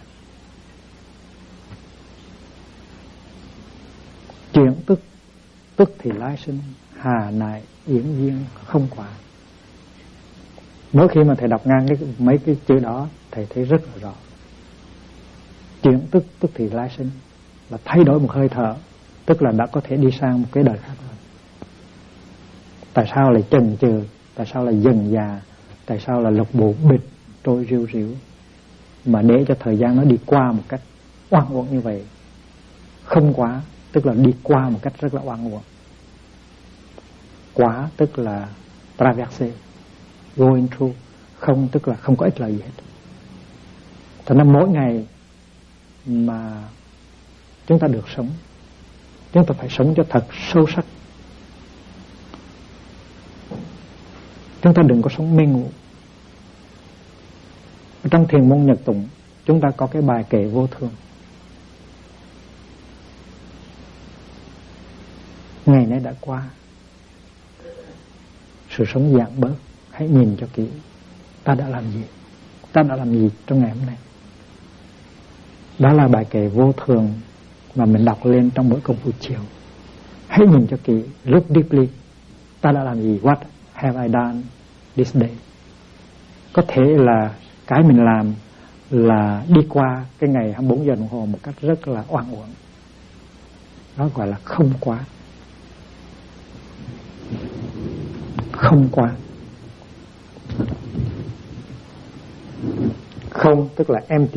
Chuyển tức, tức thì lai sinh, hà nại yến duyên không quả. Mỗi khi mà thầy đọc ngang mấy cái chữ đó, thầy thấy rất là rõ. Chuyển tức, tức thì lai sinh là thay đổi một hơi thở, tức là đã có thể đi sang một cái đời khác rồi. Tại sao lại chần chừ? Tại sao lại dần già? Tại sao là lục bộ bịch trôi riu riu, mà để cho thời gian nó đi qua một cách oan uổng như vậy? Không quá tức là đi qua một cách rất là oan uổng. Quá tức là traverse, going through. Không tức là không có ích lợi gì hết. Cho nên mỗi ngày mà chúng ta được sống, chúng ta phải sống cho thật sâu sắc. Chúng ta đừng có sống mê ngủ. Trong thiền môn Nhật Tụng, chúng ta có cái bài kệ vô thường. Ngày nay đã qua, sự sống giảm bớt, hãy nhìn cho kỹ. Ta đã làm gì? Ta đã làm gì trong ngày hôm nay? Đó là bài kệ vô thường mà mình đọc lên trong mỗi công phu chiều. Hãy nhìn cho kỹ, look deeply. Ta đã làm gì? What have I done this day? Có thể là cái mình làm là đi qua cái ngày 24 giờ đồng hồ một cách rất là oan uổng. Đó gọi là không quá. Không quá. Không tức là empty.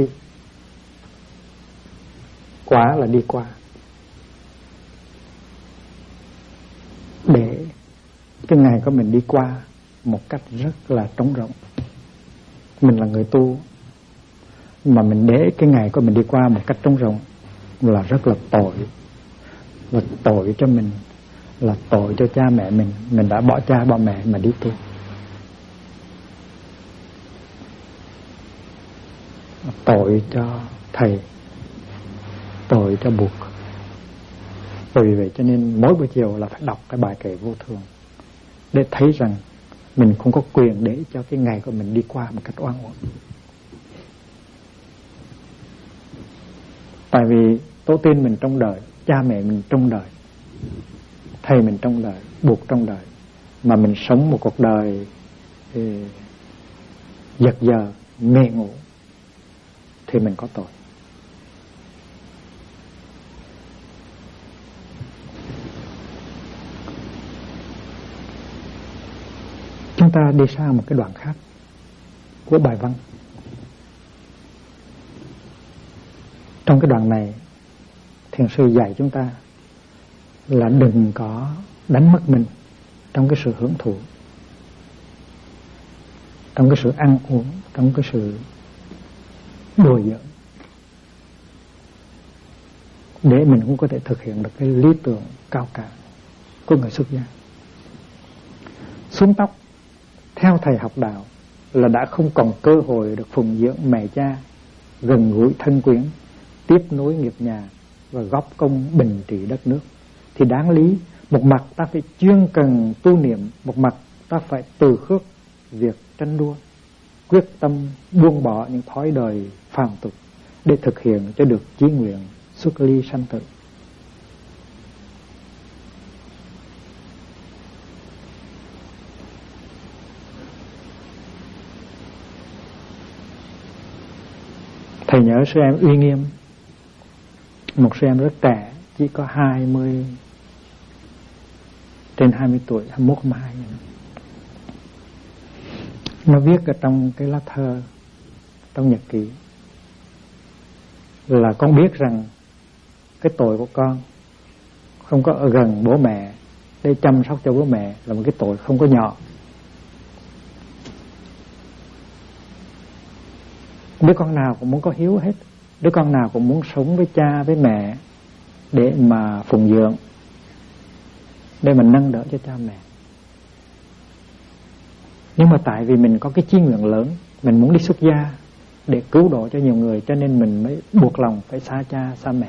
Quá là đi qua. Để cái ngày của mình đi qua một cách rất là trống rỗng. Mình là người tu mà mình để cái ngày của mình đi qua một cách trống rỗng là rất là tội. Và tội cho mình, là tội cho cha mẹ mình. Mình đã bỏ cha bỏ mẹ mà đi tu. Tội cho thầy, tội cho buộc. Vì vậy cho nên mỗi buổi chiều là phải đọc cái bài kệ vô thường, để thấy rằng mình không có quyền để cho cái ngày của mình đi qua một cách oan uổng. Tại vì tổ tiên mình trong đời, cha mẹ mình trong đời, thầy mình trong đời, buộc trong đời, mà mình sống một cuộc đời giật giờ, mê ngủ, thì mình có tội. Chúng ta đi sang một cái đoạn khác của bài văn. Trong cái đoạn này, thiền sư dạy chúng ta là đừng có đánh mất mình trong cái sự hưởng thụ. trong cái sự ăn uống, trong cái sự đùa giỡn, để mình cũng có thể thực hiện được cái lý tưởng cao cả của người xuất gia. Xuống tóc theo thầy học đạo là đã không còn cơ hội được phụng dưỡng mẹ cha, gần gũi thân quyến, tiếp nối nghiệp nhà và góp công bình trị đất nước. Thì đáng lý một mặt ta phải chuyên cần tu niệm, một mặt ta phải từ khước việc tranh đua, quyết tâm buông bỏ những thói đời phàm tục để thực hiện cho được chí nguyện xuất ly sanh tử. Thầy nhớ sư em Uy Nghiêm, một sư em rất trẻ, chỉ có 20, trên 20 tuổi, 21, 22. Nó viết ở trong cái lá thơ, trong nhật ký, là con biết rằng cái tội của con không có ở gần bố mẹ để chăm sóc cho bố mẹ là một cái tội không có nhỏ. Đứa con nào cũng muốn có hiếu hết, đứa con nào cũng muốn sống với cha với mẹ để mà phụng dưỡng, để mà nâng đỡ cho cha mẹ. Nhưng mà tại vì mình có cái chí nguyện lớn, mình muốn đi xuất gia để cứu độ cho nhiều người, cho nên mình mới buộc lòng phải xa cha xa mẹ.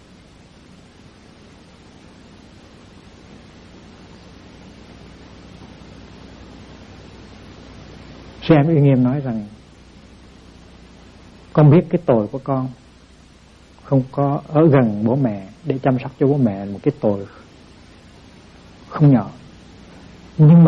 Sư em Uy Nghiêm nói rằng con biết cái tội của con không có ở gần bố mẹ để chăm sóc cho bố mẹ là một cái tội không nhỏ. Nhưng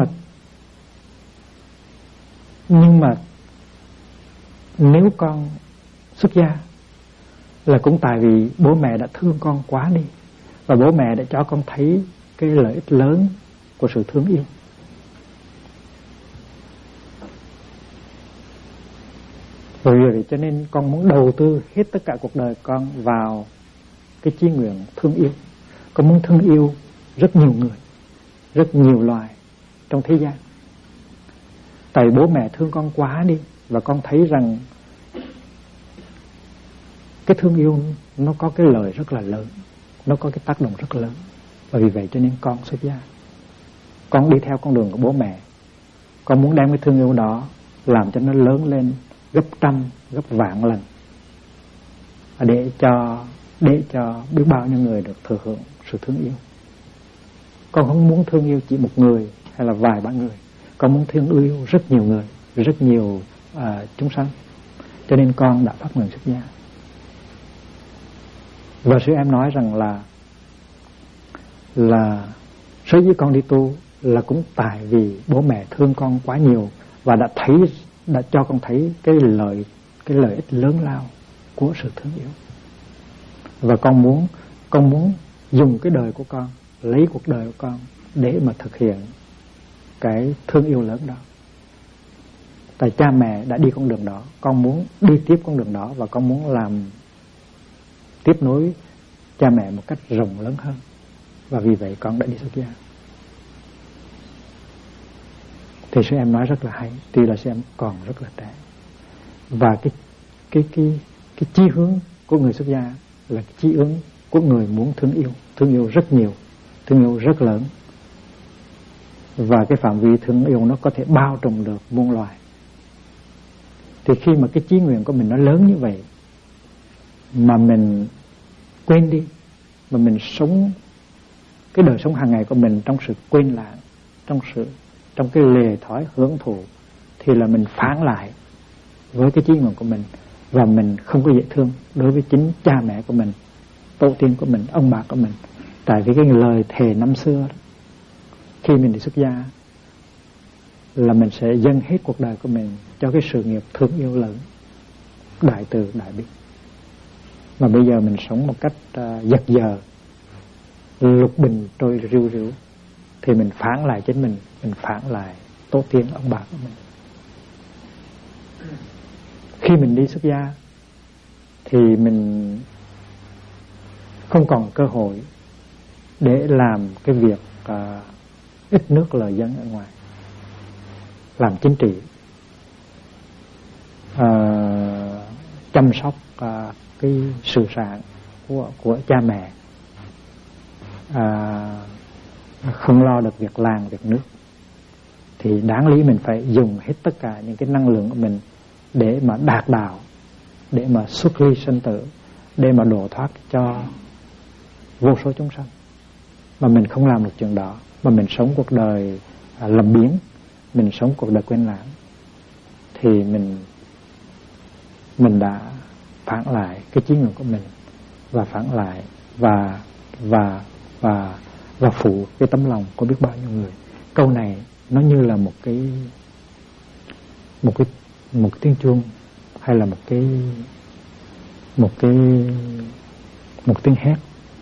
mà nếu con xuất gia là cũng tại vì bố mẹ đã thương con quá đi, và bố mẹ đã cho con thấy cái lợi ích lớn của sự thương yêu. Vì cho nên con muốn đầu tư hết tất cả cuộc đời con vào cái chí nguyện thương yêu. Con muốn thương yêu rất nhiều người, rất nhiều loài trong thế gian. Tại bố mẹ thương con quá đi, và con thấy rằng cái thương yêu nó có cái lợi rất là lớn, nó có cái tác động rất lớn. Và vì vậy cho nên con xuất gia. Con đi theo con đường của bố mẹ. Con muốn đem cái thương yêu đó làm cho nó lớn lên gấp trăm, gấp vạn lần, để cho biết bao nhiêu người được thừa hưởng sự thương yêu. Con không muốn thương yêu chỉ một người hay là vài ba người. Con muốn thương yêu rất nhiều người, rất nhiều chúng sanh. Cho nên con đã phát nguyện xuất gia. Và sư em nói rằng là sở dĩ con đi tu là cũng tại vì bố mẹ thương con quá nhiều, và đã cho con thấy cái lợi ích lớn lao của sự thương yêu. Và con muốn dùng cái đời của con, lấy cuộc đời của con để mà thực hiện cái thương yêu lớn đó. Tại cha mẹ đã đi con đường đó, con muốn đi tiếp con đường đó, và con muốn làm tiếp nối cha mẹ một cách rộng lớn hơn. Và vì vậy con đã đi xuất gia. Thì sư em nói rất là hay, tuy là sư em còn rất là trẻ. Và cái chí hướng của người xuất gia là cái chí hướng của người muốn thương yêu rất nhiều, thương yêu rất lớn. Và cái phạm vi thương yêu nó có thể bao trùm được muôn loài. Thì khi mà cái chí nguyện của mình nó lớn như vậy, mà mình quên đi, mà mình sống cái đời sống hàng ngày của mình trong sự quên lãng, trong cái lề thói hưởng thụ, thì là mình phản lại với cái chí nguyện của mình, và mình không có dễ thương đối với chính cha mẹ của mình, tổ tiên của mình, ông bà của mình. Tại vì cái lời thề năm xưa đó, khi mình đi xuất gia là mình sẽ dâng hết cuộc đời của mình cho cái sự nghiệp thương yêu lớn, đại từ đại bi. Mà bây giờ mình sống một cách giật giờ, lục bình trôi riu riu, thì mình phản lại chính mình phản lại tổ tiên ông bà của mình. Khi mình đi xuất gia thì mình không còn cơ hội để làm cái việc ít nước lời dân ở ngoài, làm chính trị, chăm sóc cái sự sản của cha mẹ, không lo được việc làng việc nước, thì đáng lý mình phải dùng hết tất cả những cái năng lượng của mình để mà đạt đạo, để mà xuất ly sanh tử, để mà độ thoát cho vô số chúng sanh. Mà mình không làm được chuyện đó, mà mình sống cuộc đời lầm biếng, mình sống cuộc đời quên lãng, thì mình đã phản lại cái chí nguyện của mình, và phản lại và phụ cái tấm lòng của biết bao nhiêu người. Câu này nó như là một tiếng chuông, hay là một tiếng hét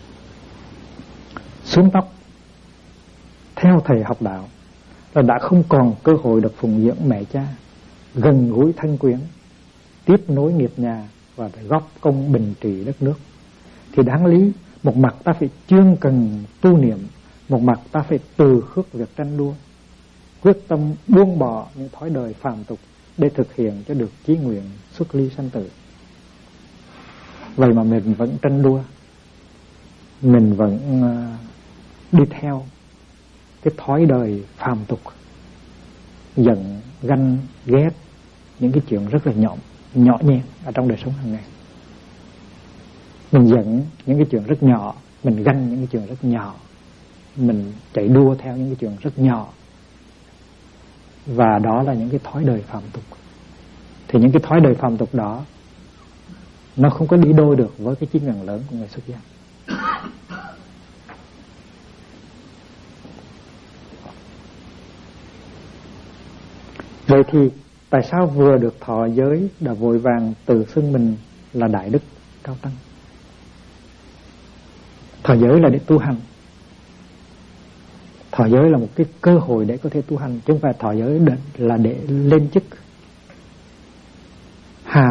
xuống tóc. Theo thầy học đạo là đã không còn cơ hội được phụng dưỡng mẹ cha, gần gũi thân quyến, tiếp nối nghiệp nhà và phải góp công bình trị đất nước, thì đáng lý một mặt ta phải chương cần tu niệm, một mặt ta phải từ khước việc tranh đua, quyết tâm buông bỏ những thói đời phàm tục để thực hiện cho được chí nguyện xuất ly sanh tử. Vậy mà mình vẫn tranh đua, mình vẫn đi theo cái thói đời phàm tục, giận ganh ghét những cái chuyện rất là nhỏ nhẹ ở trong đời sống hàng ngày. Mình giận những cái chuyện rất nhỏ, mình ganh những cái chuyện rất nhỏ, mình chạy đua theo những cái chuyện rất nhỏ, và đó là những cái thói đời phàm tục. Thì những cái thói đời phàm tục đó nó không có đi đôi được với cái chí nguyện lớn của người xuất gia. Vậy thì tại sao vừa được thọ giới đã vội vàng tự xưng mình là đại đức cao tăng? Thọ giới là để tu hành, thọ giới là một cái cơ hội để có thể tu hành, chứ không phải thọ giới là để lên chức. Hà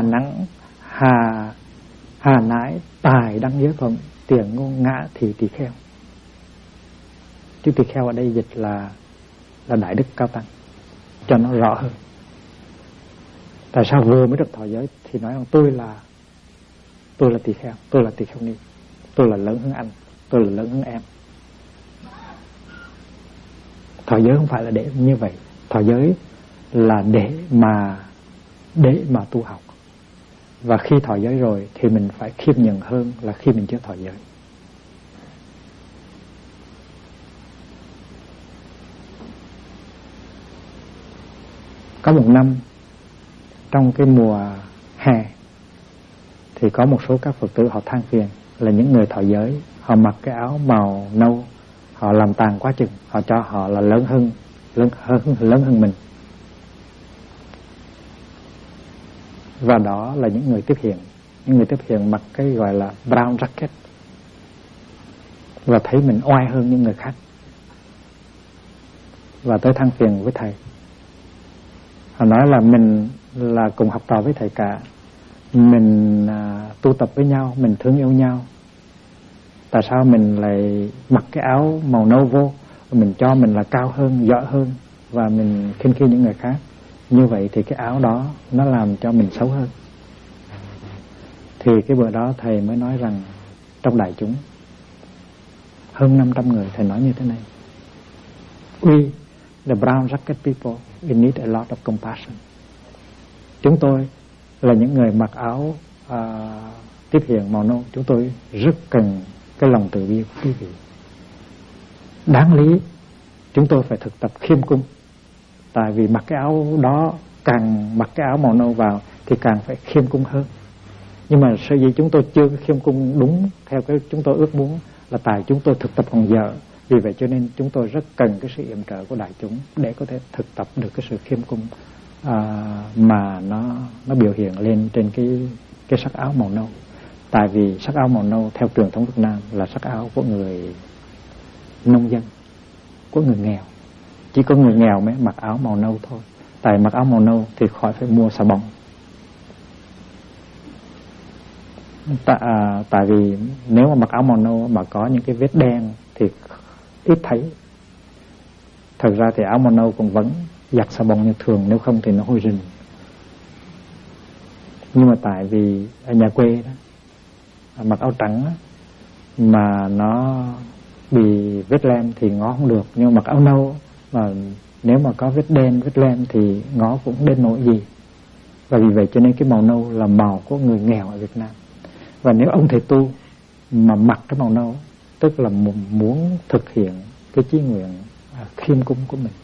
nãi tài đăng giới phẩm, tiền ngôn ngã thì tỳ kheo. Chứ tỳ kheo ở đây dịch là đại đức cao tăng, cho nó rõ hơn. Tại sao vừa mới được thọ giới thì nói rằng tôi là tỳ kheo, tôi là tỳ kheo ni, tôi là lớn hơn anh, tôi là lớn hơn em. Thọ giới không phải là để như vậy. Thọ giới là để mà tu học. Và khi thọ giới rồi thì mình phải khiêm nhường hơn là khi mình chưa thọ giới. Có một năm trong cái mùa hè thì có một số các Phật tử họ than phiền là những người thọ giới, họ mặc cái áo màu nâu, họ làm tàn quá chừng, họ cho họ là lớn hơn mình. Và đó là những người tiếp hiện. Những người tiếp hiện mặc cái gọi là brown jacket, và thấy mình oai hơn những người khác, và tới than phiền với thầy. Họ nói là mình là cùng học trò với thầy cả, mình tu tập với nhau, mình thương yêu nhau, tại sao mình lại mặc cái áo màu nâu vô, mình cho mình là cao hơn, giỏi hơn, và mình khinh khi những người khác. Như vậy thì cái áo đó nó làm cho mình xấu hơn. Thì cái bữa đó thầy mới nói rằng trong đại chúng hơn 500 người, thầy nói như thế này: We, the brown jacket people, we need a lot of compassion. Chúng tôi là những người mặc áo tiếp hiện màu nâu, chúng tôi rất cần cái lòng từ bi của quý vị. Đáng lý chúng tôi phải thực tập khiêm cung, tại vì mặc cái áo đó, càng mặc cái áo màu nâu vào thì càng phải khiêm cung hơn. Nhưng mà sở dĩ chúng tôi chưa khiêm cung đúng theo cái chúng tôi ước muốn là tại chúng tôi thực tập còn dở. Vì vậy cho nên chúng tôi rất cần cái sự yểm trợ của đại chúng để có thể thực tập được cái sự khiêm cung mà nó biểu hiện lên trên cái sắc áo màu nâu. Tại vì sắc áo màu nâu theo truyền thống Việt Nam là sắc áo của người nông dân, của người nghèo. Chỉ có người nghèo mới mặc áo màu nâu thôi. Tại mặc áo màu nâu thì khỏi phải mua xà bông. Tại vì nếu mà mặc áo màu nâu mà có những cái vết đen thì ít thấy. Thật ra thì áo màu nâu cũng vẫn giặt xà bông như thường, nếu không thì nó hôi rình. Nhưng mà tại vì ở nhà quê đó, mặc áo trắng đó, mà nó bị vết lem thì ngó không được. Nhưng mà mặc áo nâu mà nếu mà có vết đen, vết lem thì ngó cũng đến nỗi gì. Và vì vậy cho nên cái màu nâu là màu của người nghèo ở Việt Nam. Và nếu ông thầy tu mà mặc cái màu nâu, tức là muốn thực hiện cái chí nguyện khiêm cung của mình,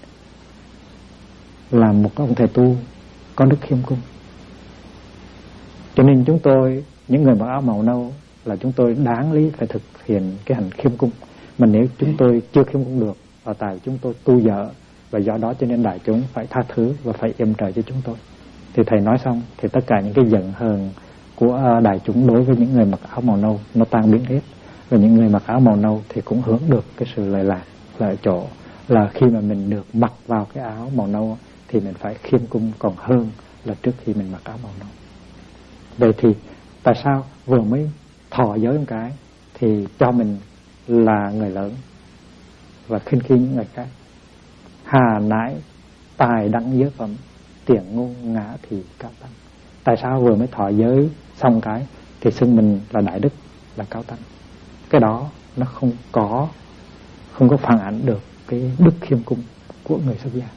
là một ông thầy tu có đức khiêm cung. Cho nên chúng tôi, những người mặc áo màu nâu, là chúng tôi đáng lý phải thực hiện cái hành khiêm cung. Mà nếu chúng tôi chưa khiêm cung được, và tại chúng tôi tu dở, và do đó cho nên đại chúng phải tha thứ và phải yểm trợ cho chúng tôi. Thì thầy nói xong thì tất cả những cái giận hờn của đại chúng đối với những người mặc áo màu nâu nó tan biến hết. Và những người mặc áo màu nâu thì cũng hưởng được cái sự lợi lạc, là ở chỗ là khi mà mình được mặc vào cái áo màu nâu thì mình phải khiêm cung còn hơn là trước khi mình mặc áo màu nâu. Vậy thì tại sao vừa mới thọ giới một cái thì cho mình là người lớn và khinh khi những người khác? Hà nãi tài đẳng giới phẩm, tiện ngôn ngã thì cao tăng. Tại sao vừa mới thọ giới xong cái thì xưng mình là đại đức, là cao tăng? Cái đó nó không có phản ảnh được cái đức khiêm cung của người xuất gia.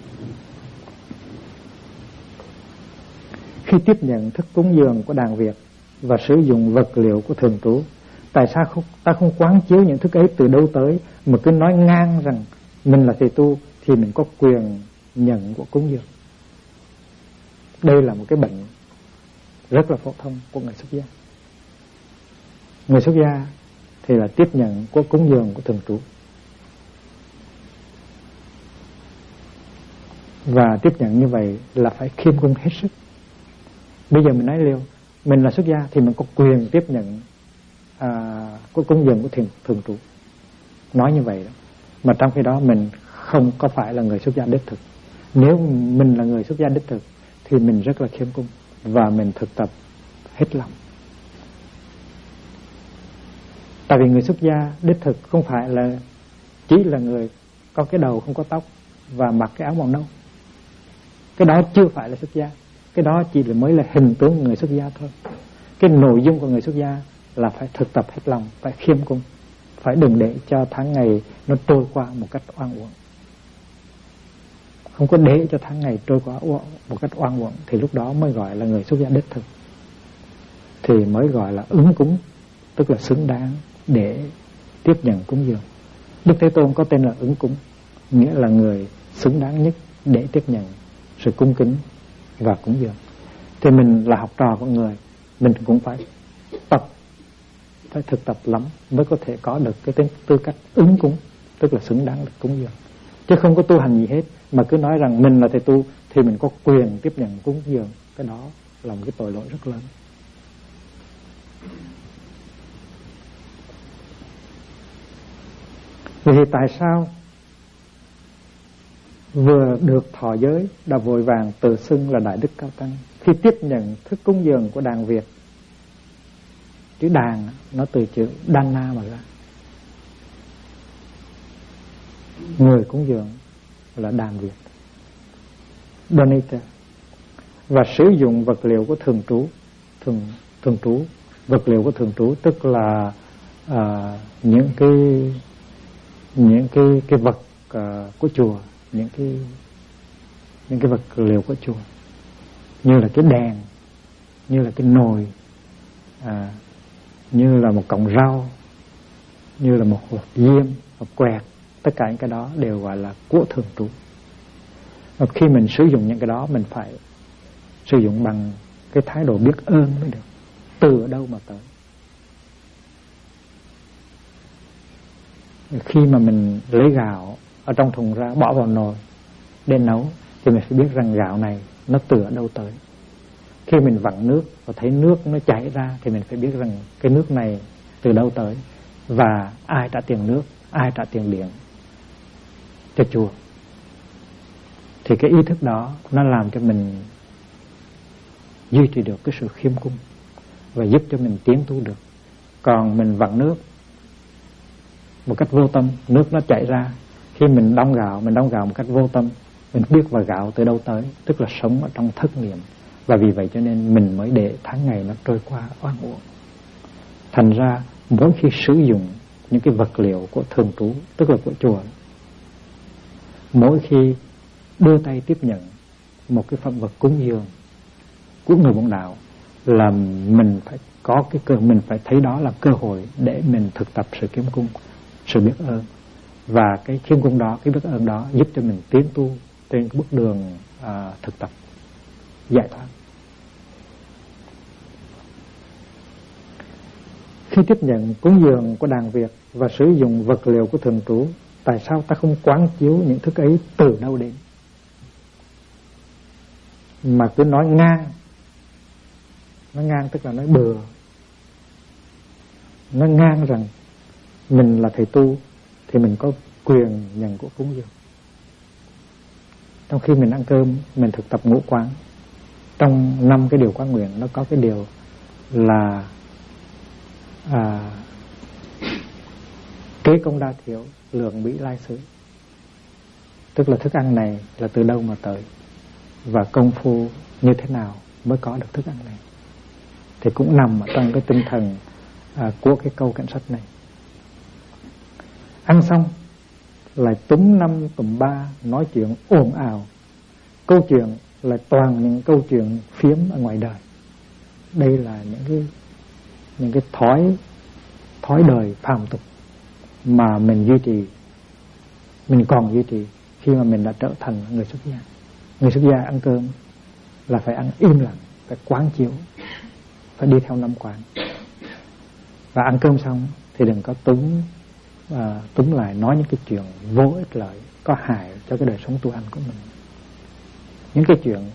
Khi tiếp nhận thức cúng dường của đàn Việt và sử dụng vật liệu của thường trú, tại sao ta không quán chiếu những thức ấy từ đâu tới, mà cứ nói ngang rằng mình là thầy tu thì mình có quyền nhận của cúng dường? Đây là một cái bệnh rất là phổ thông của người xuất gia. Người xuất gia thì là tiếp nhận của cúng dường của thường trú, và tiếp nhận như vậy là phải khiêm cung hết sức. Bây giờ mình nói liêu mình là xuất gia thì mình có quyền tiếp nhận của cúng dường của thường trú, nói như vậy đó. Mà trong khi đó mình không có phải là người xuất gia đích thực. Nếu mình là người xuất gia đích thực thì mình rất là khiêm cung và mình thực tập hết lòng. Tại vì người xuất gia đích thực không phải là chỉ là người có cái đầu không có tóc và mặc cái áo màu nâu. Cái đó chưa phải là xuất gia. Cái đó chỉ là mới là hình tướng người xuất gia thôi. Cái nội dung của người xuất gia là phải thực tập hết lòng, phải khiêm cung, phải đừng để cho tháng ngày nó trôi qua một cách oan uổng. Không có để cho tháng ngày trôi qua một cách oan uổng thì lúc đó mới gọi là người xuất gia đích thực, thì mới gọi là ứng cúng, tức là xứng đáng để tiếp nhận cúng dường. Đức Thế Tôn có tên là ứng cúng, nghĩa là người xứng đáng nhất để tiếp nhận sự cung kính và cúng dường. Thì mình là học trò của người, mình cũng phải thực tập lắm mới có thể có được cái tư cách ứng cúng, tức là xứng đáng được cúng dường. Chứ không có tu hành gì hết mà cứ nói rằng mình là thầy tu thì mình có quyền tiếp nhận cúng dường. Cái đó là một cái tội lỗi rất lớn. Vì tại sao vừa được thọ giới đã vội vàng tự xưng là đại đức cao tăng khi tiếp nhận thức cúng dường của đàn Việt? Chữ đàn nó từ chữ Dana mà ra. Người cúng dường là đàn Việt, donator. Và sử dụng vật liệu của thường trú, vật liệu của thường trú tức là những cái vật của chùa, những cái vật liệu của chùa, như là cái đèn, như là cái nồi, như là một cọng rau, như là một hộp diêm, hộp quẹt. Tất cả những cái đó đều gọi là của thường trú. Và khi mình sử dụng những cái đó, mình phải sử dụng bằng cái thái độ biết ơn mới được. Từ ở đâu mà tới? Khi mà mình lấy gạo ở trong thùng ra bỏ vào nồi để nấu thì mình phải biết rằng gạo này nó từ ở đâu tới. Khi mình vặn nước và thấy nước nó chảy ra thì mình phải biết rằng cái nước này từ đâu tới và ai trả tiền nước, ai trả tiền điện cho chùa. Thì cái ý thức đó nó làm cho mình duy trì được cái sự khiêm cung và giúp cho mình tiến tu được. Còn mình vặn nước một cách vô tâm, nước nó chảy ra. Khi mình đong gạo một cách vô tâm, mình biết vào gạo từ đâu tới, tức là sống ở trong thất niệm, Và vì vậy cho nên mình mới để tháng ngày nó trôi qua oan uổng. Thành ra mỗi khi sử dụng những cái vật liệu của thường trú, tức là của chùa, mỗi khi đưa tay tiếp nhận một cái phẩm vật cúng dường của người bổn đạo, là mình phải có cái cơ, mình phải thấy đó là cơ hội để mình thực tập sự kiếm cung, sự biết ơn. Và cái khiêm cung đó, cái biết ơn đó giúp cho mình tiến tu trên cái bước đường thực tập giải thoát. Khi tiếp nhận cúng dường của đàn Việt và sử dụng vật liệu của thường trú, tại sao ta không quán chiếu những thức ấy từ đâu đến, mà cứ nói ngang? Nói ngang tức là nói bừa, nói ngang rằng mình là thầy tu thì mình có quyền nhận của cúng dường. Trong khi mình ăn cơm, mình thực tập ngũ quán, trong 5 cái điều quán nguyện nó có cái điều là kế công đa thiểu, lượng mỹ lai xứ. Tức là thức ăn này là từ đâu mà tới, và công phu như thế nào mới có được thức ăn này, thì cũng nằm ở trong cái tinh thần của cái câu cảnh sách này. Ăn xong lại túm 5 tụm 3 nói chuyện ồn ào, câu chuyện là toàn những câu chuyện phiếm ở ngoài đời. Đây là những cái thói đời phàm tục mà mình duy trì, mình còn duy trì khi mà mình đã trở thành người xuất gia. Người xuất gia ăn cơm là phải ăn im lặng, phải quán chiếu, phải đi theo 5 quán. Và ăn cơm xong thì đừng có túm lại nói những cái chuyện vô ích lợi, có hại cho cái đời sống tu hành của mình. Những cái chuyện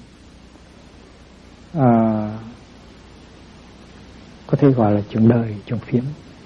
có thể gọi là chuyện đời, chuyện phiếm.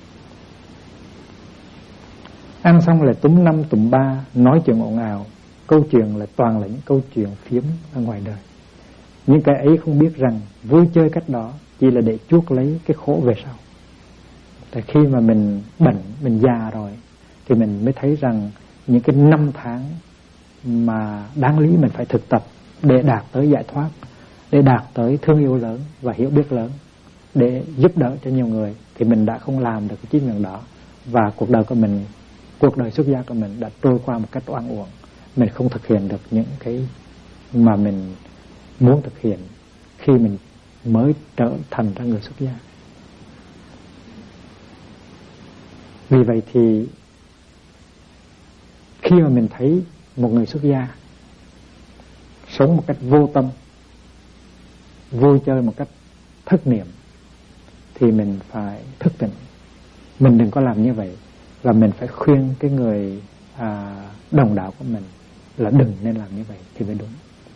Ăn xong lại túm 5 tụm 3 nói chuyện ồn ào, câu chuyện là toàn là những câu chuyện phiếm ở ngoài đời. Những cái ấy không biết rằng vui chơi cách đó chỉ là để chuốc lấy cái khổ về sau. Tại khi mà mình bệnh, mình già rồi thì mình mới thấy rằng những cái 5 tháng mà đáng lý mình phải thực tập để đạt tới giải thoát, để đạt tới thương yêu lớn và hiểu biết lớn, để giúp đỡ cho nhiều người, thì mình đã không làm được cái chí nguyện đó. Và cuộc đời xuất gia của mình đã trôi qua một cách oan uổng. Mình không thực hiện được những cái mà mình muốn thực hiện khi mình mới trở thành ra người xuất gia. Vì vậy thì khi mà mình thấy một người xuất gia sống một cách vô tâm, vui chơi một cách thất niệm, thì mình phải thức tỉnh. Mình đừng có làm như vậy. Và mình phải khuyên cái người đồng đạo của mình là đừng nên làm như vậy thì mới đúng.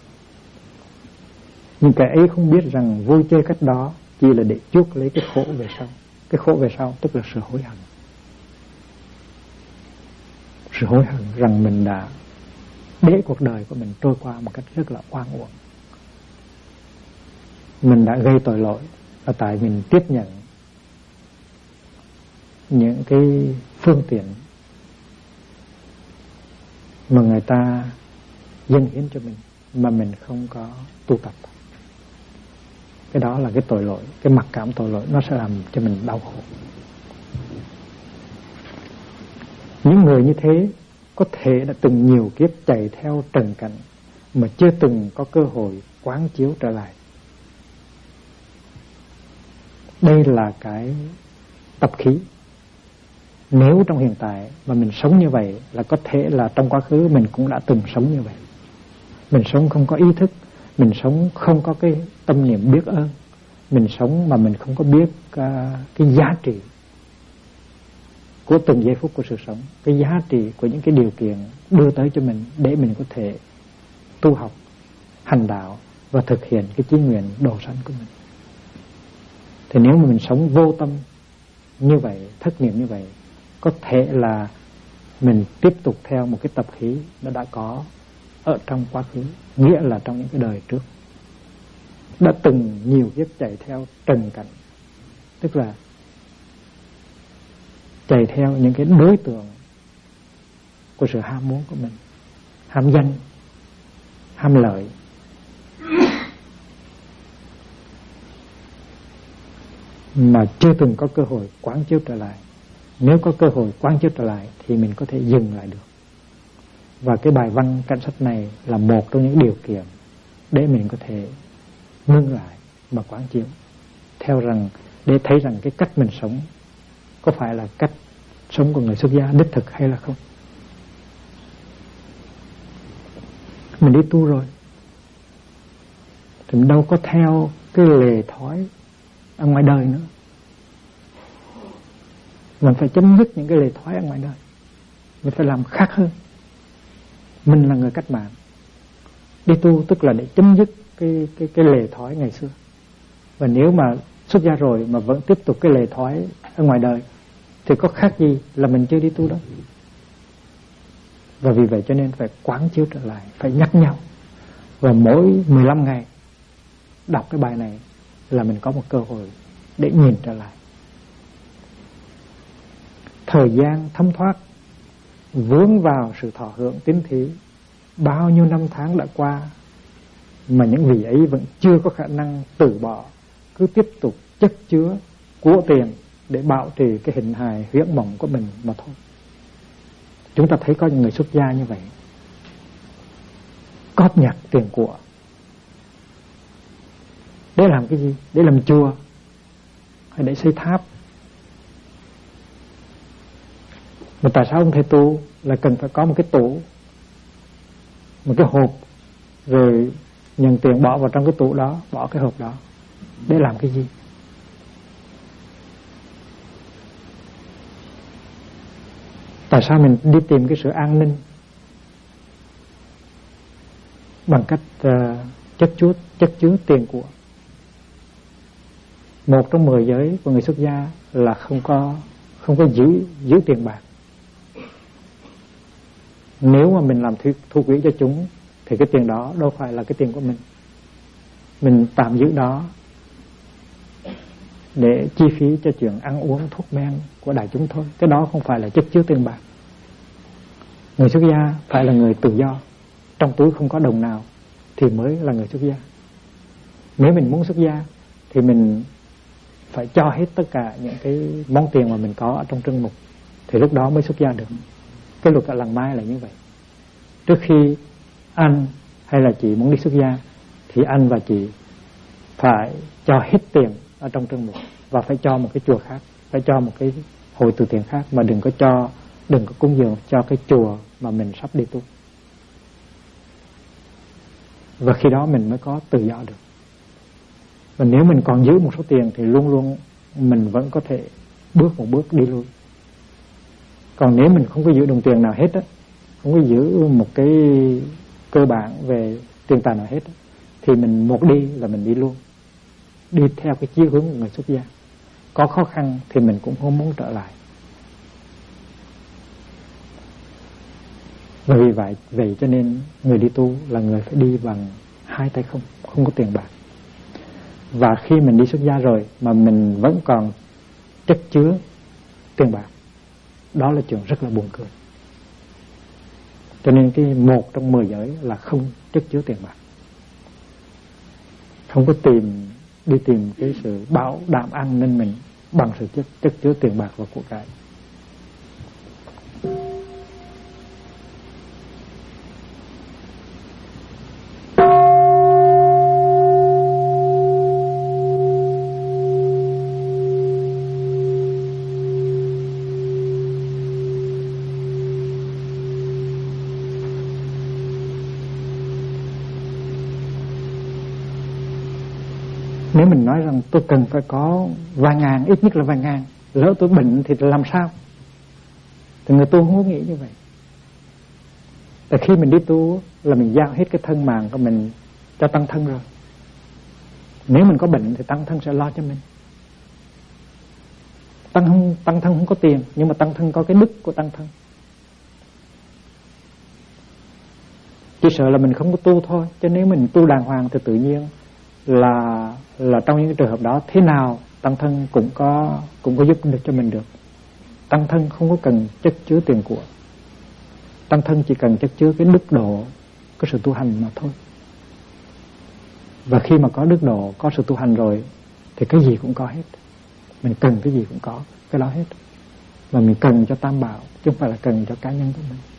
Nhưng cái ấy không biết rằng vui chơi cách đó chỉ là để chuốc lấy cái khổ về sau. Cái khổ về sau tức là sự hối hận. Sự hối hận rằng mình đã để cuộc đời của mình trôi qua một cách rất là oan uổng. Mình đã gây tội lỗi là tại mình tiếp nhận những cái phương tiện mà người ta dâng hiến cho mình mà mình không có tu tập. Cái đó là cái tội lỗi, cái mặc cảm tội lỗi, nó sẽ làm cho mình đau khổ. Những người như thế có thể đã từng nhiều kiếp chạy theo trần cảnh mà chưa từng có cơ hội quán chiếu trở lại. Đây là cái tập khí. Nếu trong hiện tại mà mình sống như vậy, là có thể là trong quá khứ mình cũng đã từng sống như vậy. Mình sống không có ý thức, mình sống không có cái tâm niệm biết ơn, mình sống mà mình không có biết cái giá trị của từng giây phút của sự sống, cái giá trị của những cái điều kiện đưa tới cho mình để mình có thể tu học, hành đạo và thực hiện cái chí nguyện độ sanh của mình. Thì nếu mà mình sống vô tâm như vậy, thất niệm như vậy, có thể là mình tiếp tục theo một cái tập khí nó đã có ở trong quá khứ, nghĩa là trong những cái đời trước đã từng nhiều kiếp chạy theo trần cảnh, tức là chạy theo những cái đối tượng của sự ham muốn của mình, ham danh, ham lợi, mà chưa từng có cơ hội quán chiếu trở lại. Nếu có cơ hội quán chiếu trở lại thì mình có thể dừng lại được. Và cái bài văn cảnh sách này là một trong những điều kiện để mình có thể ngưng lại mà quán chiếu, theo rằng để thấy rằng cái cách mình sống có phải là cách sống của người xuất gia đích thực hay là không. Mình đi tu rồi thì mình đâu có theo cái lề thói ở ngoài đời nữa. Mình phải chấm dứt những cái lề thói ở ngoài đời. Mình phải làm khác hơn. Mình là người cách mạng. Đi tu tức là để chấm dứt cái lề thói ngày xưa. Và nếu mà xuất gia rồi mà vẫn tiếp tục cái lề thói ở ngoài đời thì có khác gì là mình chưa đi tu đâu. Và vì vậy cho nên phải quán chiếu trở lại, phải nhắc nhau. Và mỗi 15 ngày đọc cái bài này là mình có một cơ hội để nhìn trở lại. Thời gian thấm thoát, vướng vào sự thọ hưởng tín thí, bao nhiêu năm tháng đã qua mà những vị ấy vẫn chưa có khả năng từ bỏ, cứ tiếp tục chất chứa của tiền để bảo trì cái hình hài huyễn mộng của mình mà thôi. Chúng ta thấy có những người xuất gia như vậy, cóp nhặt tiền của để làm cái gì? Để làm chùa hay để xây tháp? Mà tại sao ông thầy tu là cần phải có một cái tủ, một cái hộp, rồi nhận tiền bỏ vào trong cái tủ đó, bỏ cái hộp đó để làm cái gì? Tại sao mình đi tìm cái sự an ninh bằng cách chất chứa tiền của? Một trong 10 giới của người xuất gia là không có giữ tiền bạc. Nếu mà mình làm thu quỹ cho chúng thì cái tiền đó đâu phải là cái tiền của mình. Mình tạm giữ đó để chi phí cho chuyện ăn uống thuốc men của đại chúng thôi. Cái đó không phải là chất chứa tiền bạc. Người xuất gia phải là người tự do, trong túi không có đồng nào thì mới là người xuất gia. Nếu mình muốn xuất gia thì mình phải cho hết tất cả những cái món tiền mà mình có ở trong trưng mục, thì lúc đó mới xuất gia được. Cái luật ở làng Mai là như vậy. Trước khi anh hay là chị muốn đi xuất gia thì anh và chị phải cho hết tiền ở trong trưng mục và phải cho một cái chùa khác, phải cho một cái hội từ thiện khác, mà đừng có cúng dường cho cái chùa mà mình sắp đi tu. Và khi đó mình mới có tự do được. Và nếu mình còn giữ một số tiền thì luôn luôn mình vẫn có thể bước một bước đi lui. Còn nếu mình không có giữ đồng tiền nào hết á, không có giữ một cái cơ bản về tiền tài nào hết á, thì mình một đi là mình đi luôn, đi theo cái chí hướng của người xuất gia. Có khó khăn thì mình cũng không muốn trở lại. Và vì vậy cho nên người đi tu là người phải đi bằng hai tay không có tiền bạc. Và khi mình đi xuất gia rồi mà mình vẫn còn chất chứa tiền bạc, đó là chuyện rất là buồn cười. Cho nên cái một trong 10 giới là không chất chứa tiền bạc. Không có đi tìm cái sự bảo đảm an ninh mình bằng sự chất chứa tiền bạc và của cải. Nếu mình nói rằng tôi cần phải có vài ngàn, ít nhất là vài ngàn, lỡ tôi bệnh thì làm sao? Thì người tu không có nghĩ như vậy. Tại khi mình đi tu là mình giao hết cái thân mạng của mình cho tăng thân rồi. Nếu mình có bệnh thì tăng thân sẽ lo cho mình. Tăng thân không có tiền, nhưng mà tăng thân có cái đức của tăng thân. Chỉ sợ là mình không có tu thôi. Chứ nếu mình tu đàng hoàng thì tự nhiên là trong những trường hợp đó thế nào tăng thân cũng có giúp được cho mình được. Tăng thân không có cần chất chứa tiền của. Tăng thân chỉ cần chất chứa cái đức độ, cái sự tu hành mà thôi. Và khi mà có đức độ, có sự tu hành rồi thì cái gì cũng có hết. Mình cần cái gì cũng có cái đó hết. Mà mình cần cho tam bảo, chứ không phải là cần cho cá nhân của mình.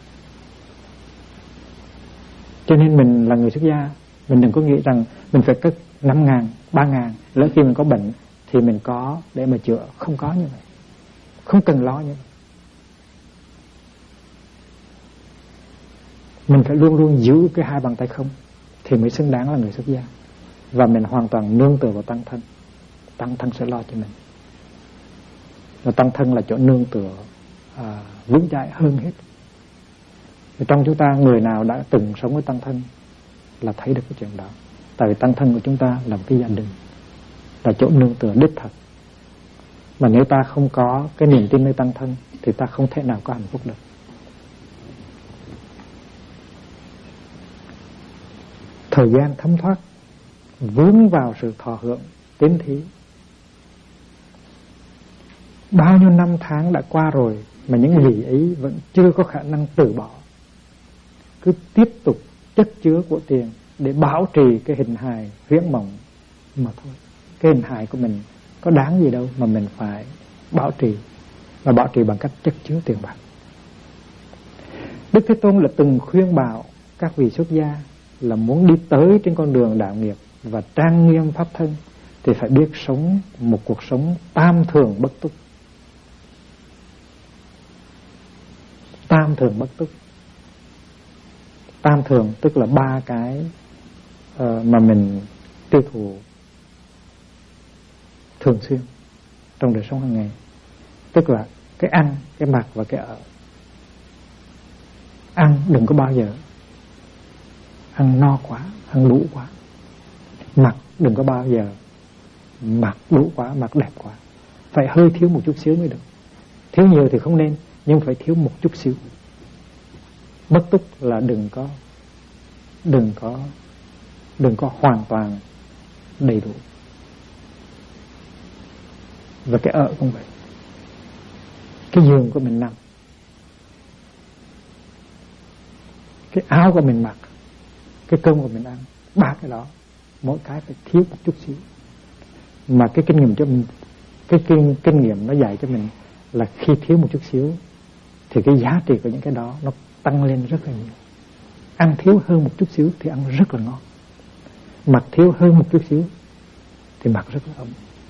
Cho nên mình là người xuất gia, mình đừng có nghĩ rằng mình phải cất 5.000, 3.000, lỡ khi mình có bệnh thì mình có để mà chữa. Không có như vậy, không cần lo như vậy. Mình phải luôn luôn giữ cái hai bàn tay không thì mới xứng đáng là người xuất gia. Và mình hoàn toàn nương tựa vào tăng thân. Tăng thân sẽ lo cho mình. Và tăng thân là chỗ nương tựa vững chãi hơn hết. Thì trong chúng ta, người nào đã từng sống với tăng thân là thấy được cái chuyện đó. Tại vì tăng thân của chúng ta là một cái gia đình, là chỗ nương tựa đích thực. Mà nếu ta không có cái niềm tin nơi tăng thân thì ta không thể nào có hạnh phúc được. Thời gian thấm thoát, vướng vào sự thọ hưởng tín thí. Bao nhiêu năm tháng đã qua rồi mà những vị ấy vẫn chưa có khả năng từ bỏ, cứ tiếp tục chất chứa của tiền để bảo trì cái hình hài huyễn mộng mà thôi. Cái hình hài của mình có đáng gì đâu mà mình phải bảo trì, và bảo trì bằng cách chất chứa tiền bạc. Đức Thế Tôn là từng khuyên bảo các vị xuất gia là muốn đi tới trên con đường đạo nghiệp và trang nghiêm pháp thân thì phải biết sống một cuộc sống tam thường bất túc. Tam thường bất túc. Tam thường tức là 3 cái mà mình tiêu thụ thường xuyên trong đời sống hàng ngày. Tức là cái ăn, cái mặc và cái ở. Ăn đừng có bao giờ ăn no quá, ăn đủ quá. Mặc đừng có bao giờ mặc đủ quá, mặc đẹp quá. Phải hơi thiếu một chút xíu mới được. Thiếu nhiều thì không nên, nhưng phải thiếu một chút xíu. Bất túc là đừng có hoàn toàn đầy đủ. Và cái ở cũng vậy. Cái giường của mình nằm, cái áo của mình mặc, cái cơm của mình ăn, 3 cái đó mỗi cái phải thiếu một chút xíu. Mà cái kinh nghiệm cho mình, cái kinh nghiệm nó dạy cho mình là khi thiếu một chút xíu thì cái giá trị của những cái đó nó tăng lên rất là nhiều. Ăn thiếu hơn một chút xíu thì ăn rất là ngon. Mặc thiếu hơn một chút xíu thì mặc rất là ấm.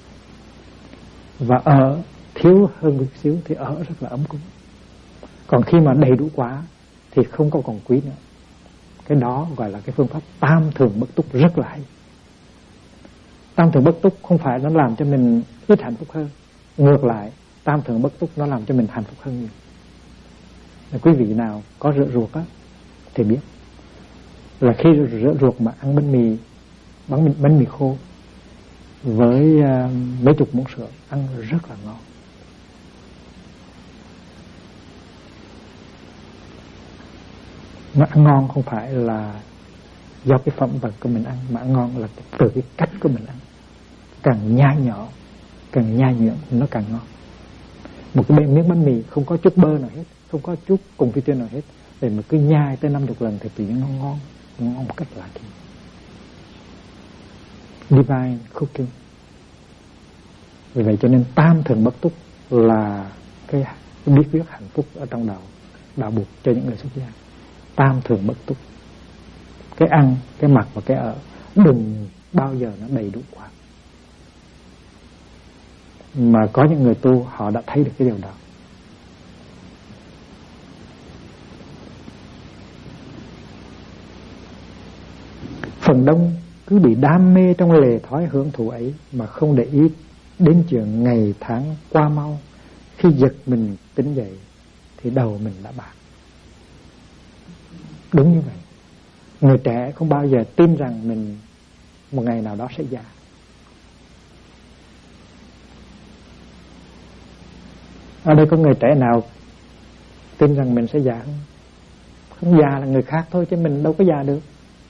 Và ở thiếu hơn một chút xíu thì ở rất là ấm cũng. Còn khi mà đầy đủ quá thì không có còn quý nữa. Cái đó gọi là cái phương pháp tam thường bất túc rất là hay. Tam thường bất túc không phải nó làm cho mình ít hạnh phúc hơn. Ngược lại, tam thường bất túc nó làm cho mình hạnh phúc hơn nhiều. Quý vị nào có rượu ruột á thì biết là khi rượu ruột mà ăn bánh mì khô với mấy chục muỗng sữa ăn rất là ngon. Nó ăn ngon không phải là do cái phẩm vật của mình ăn, mà ăn ngon là từ cái cách của mình ăn. Càng nhai nhỏ, càng nhai nhuyễn nó càng ngon. Một cái miếng bánh mì không có chút bơ nào hết, không có chút cùng phi tuyên nào hết, để mà cứ nhai tới 50 lần thì tự nhiên nó ngon một cách lạ kỳ. Divine cooking. Vì vậy cho nên tam thường bất túc là cái bí quyết hạnh phúc ở trong đạo buộc cho những người xuất gia. Tam thường bất túc. Cái ăn, cái mặc và cái ở đừng bao giờ nó đầy đủ quá. Mà có những người tu họ đã thấy được cái điều đó. Phần đông cứ bị đam mê trong lề thói hưởng thụ ấy mà không để ý đến chuyện ngày tháng qua mau. Khi giật mình tỉnh dậy thì đầu mình đã bạc. Đúng như vậy. Người trẻ không bao giờ tin rằng mình một ngày nào đó sẽ già. Ở đây có người trẻ nào tin rằng mình sẽ già không? Không, già là người khác thôi chứ mình đâu có già được.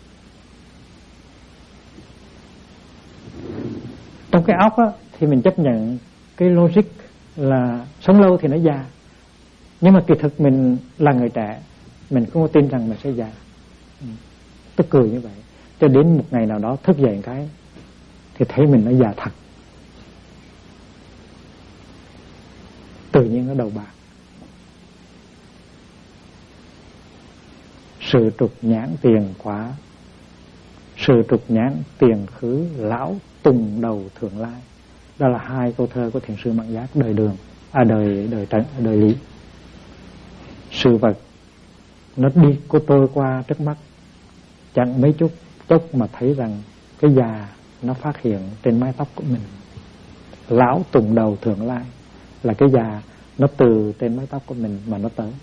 Trong cái óc á, thì mình chấp nhận cái logic là sống lâu thì nó già. Nhưng mà kỳ thực mình là người trẻ, mình không có tin rằng mình sẽ già. Tức cười như vậy. Cho đến một ngày nào đó thức dậy cái thì thấy mình nó già thật. tự nhiên nó đầu bạc. Sự trục nhãn tiền quả, sự trục nhãn tiền khứ, lão tùng đầu thượng lai. Đó là hai câu thơ của thiền sư Mạn Giác đời Đường, đời Lý. Sự vật nó đi của tôi qua trước mắt, chẳng mấy chút chốc mà thấy rằng cái già nó phát hiện trên mái tóc của mình. Lão tùng đầu thượng lai là cái già nó từ trên mái tóc của mình mà nó tới.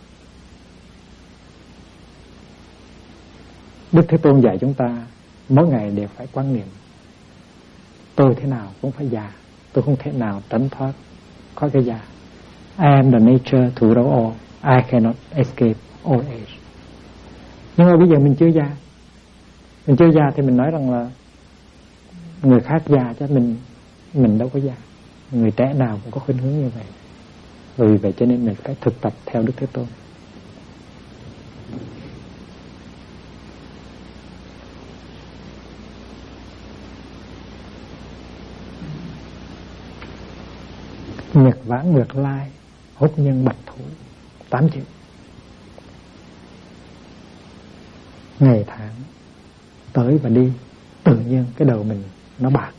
Đức Thế Tôn dạy chúng ta mỗi ngày đều phải quan niệm tôi thế nào cũng phải già, tôi không thể nào tránh thoát khỏi cái già. I am the nature through all, I cannot escape old age. Nhưng mà bây giờ mình chưa già. Mình chưa già thì mình nói rằng là người khác già chứ mình đâu có già. Người trẻ nào cũng có khuynh hướng như vậy. Vì vậy cho nên mình phải thực tập theo Đức Thế Tôn. Nhật vãng ngược lai, hốt nhân bạch thủ. 8 chữ. Ngày tháng tới và đi, tự nhiên cái đầu mình nó bạc.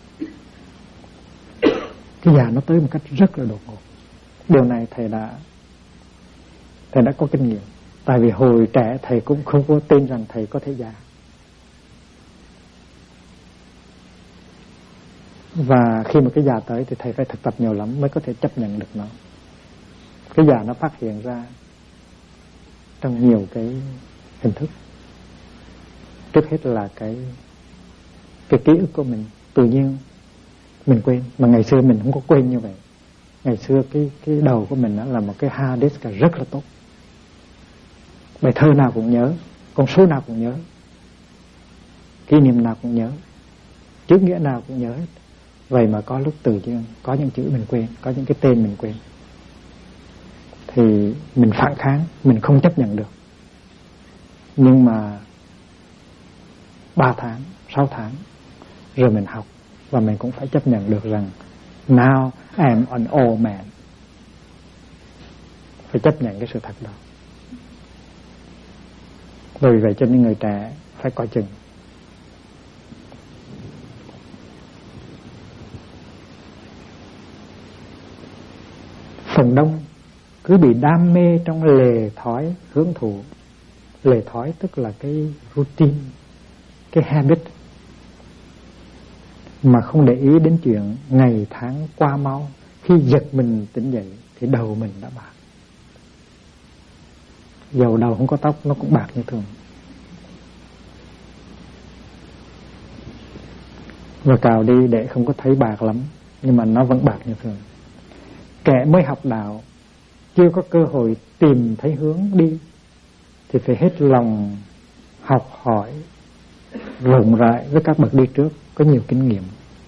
Cái già nó tới một cách rất là đột ngột. Điều này thầy đã có kinh nghiệm. Tại vì hồi trẻ thầy cũng không có tin rằng thầy có thể già. Và khi mà cái già tới thì thầy phải thực tập nhiều lắm mới có thể chấp nhận được nó. Cái già nó phát hiện ra trong nhiều cái hình thức. Trước hết là cái ký ức của mình tự nhiên mình quên. Mà ngày xưa mình không có quên như vậy. Ngày xưa cái đầu của mình là một cái hard disk rất là tốt. Bài thơ nào cũng nhớ, con số nào cũng nhớ, kỷ niệm nào cũng nhớ, chữ nghĩa nào cũng nhớ hết. Vậy mà có lúc tự nhiên có những chữ mình quên, có những cái tên mình quên, thì mình phản kháng, mình không chấp nhận được. Nhưng mà 3 tháng, 6 tháng rồi mình học, và mình cũng phải chấp nhận được rằng now I am an old man. Phải chấp nhận cái sự thật đó. Bởi vậy cho nên người trẻ phải coi chừng. Phần đông cứ bị đam mê trong lề thói hưởng thụ. Lề thói tức là cái routine, cái habit, mà không để ý đến chuyện ngày tháng qua mau. Khi giật mình tỉnh dậy thì đầu mình đã bạc. Dầu đầu không có tóc nó cũng bạc như thường. Và cào đi để không có thấy bạc lắm, nhưng mà nó vẫn bạc như thường. Kẻ mới học đạo chưa có cơ hội tìm thấy hướng đi thì phải hết lòng học hỏi rộng rãi với các bậc đi trước có nhiều kinh nghiệm.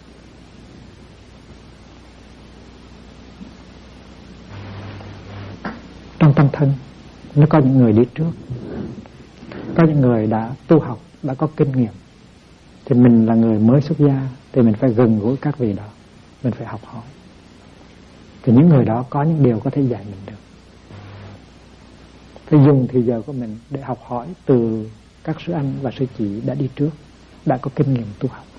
Trong tâm thân nó có những người đi trước, có những người đã tu học, đã có kinh nghiệm. Thì mình là người mới xuất gia thì mình phải gần gũi các vị đó, mình phải học hỏi. Thì những người đó có những điều có thể dạy mình được. Phải dùng thời giờ của mình để học hỏi từ các sư anh và sư chị đã đi trước, đã có kinh nghiệm tu học.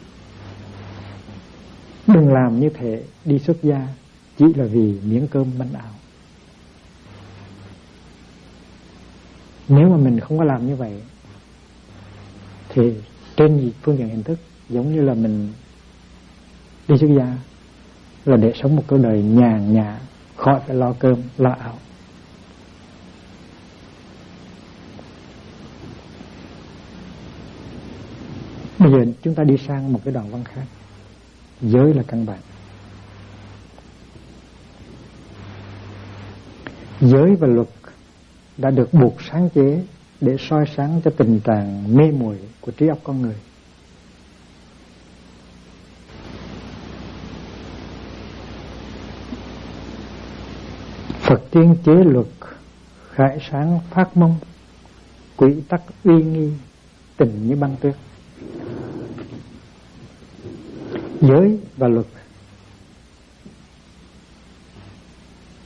Đừng làm như thế đi xuất gia chỉ là vì miếng cơm manh áo. Nếu mà mình không có làm như vậy thì trên phương diện hình thức giống như là mình đi xuất gia là để sống một cuộc đời nhàn nhã, khỏi phải lo cơm, lo áo. Bây giờ chúng ta đi sang một cái đoạn văn khác. Giới là căn bản. Giới và luật đã được buộc sáng chế để soi sáng cho tình trạng mê muội của trí óc con người. Phật tiên chế luật, khải sáng phát mong, quỹ tắc uy nghi, tình như băng tuyết. Giới và luật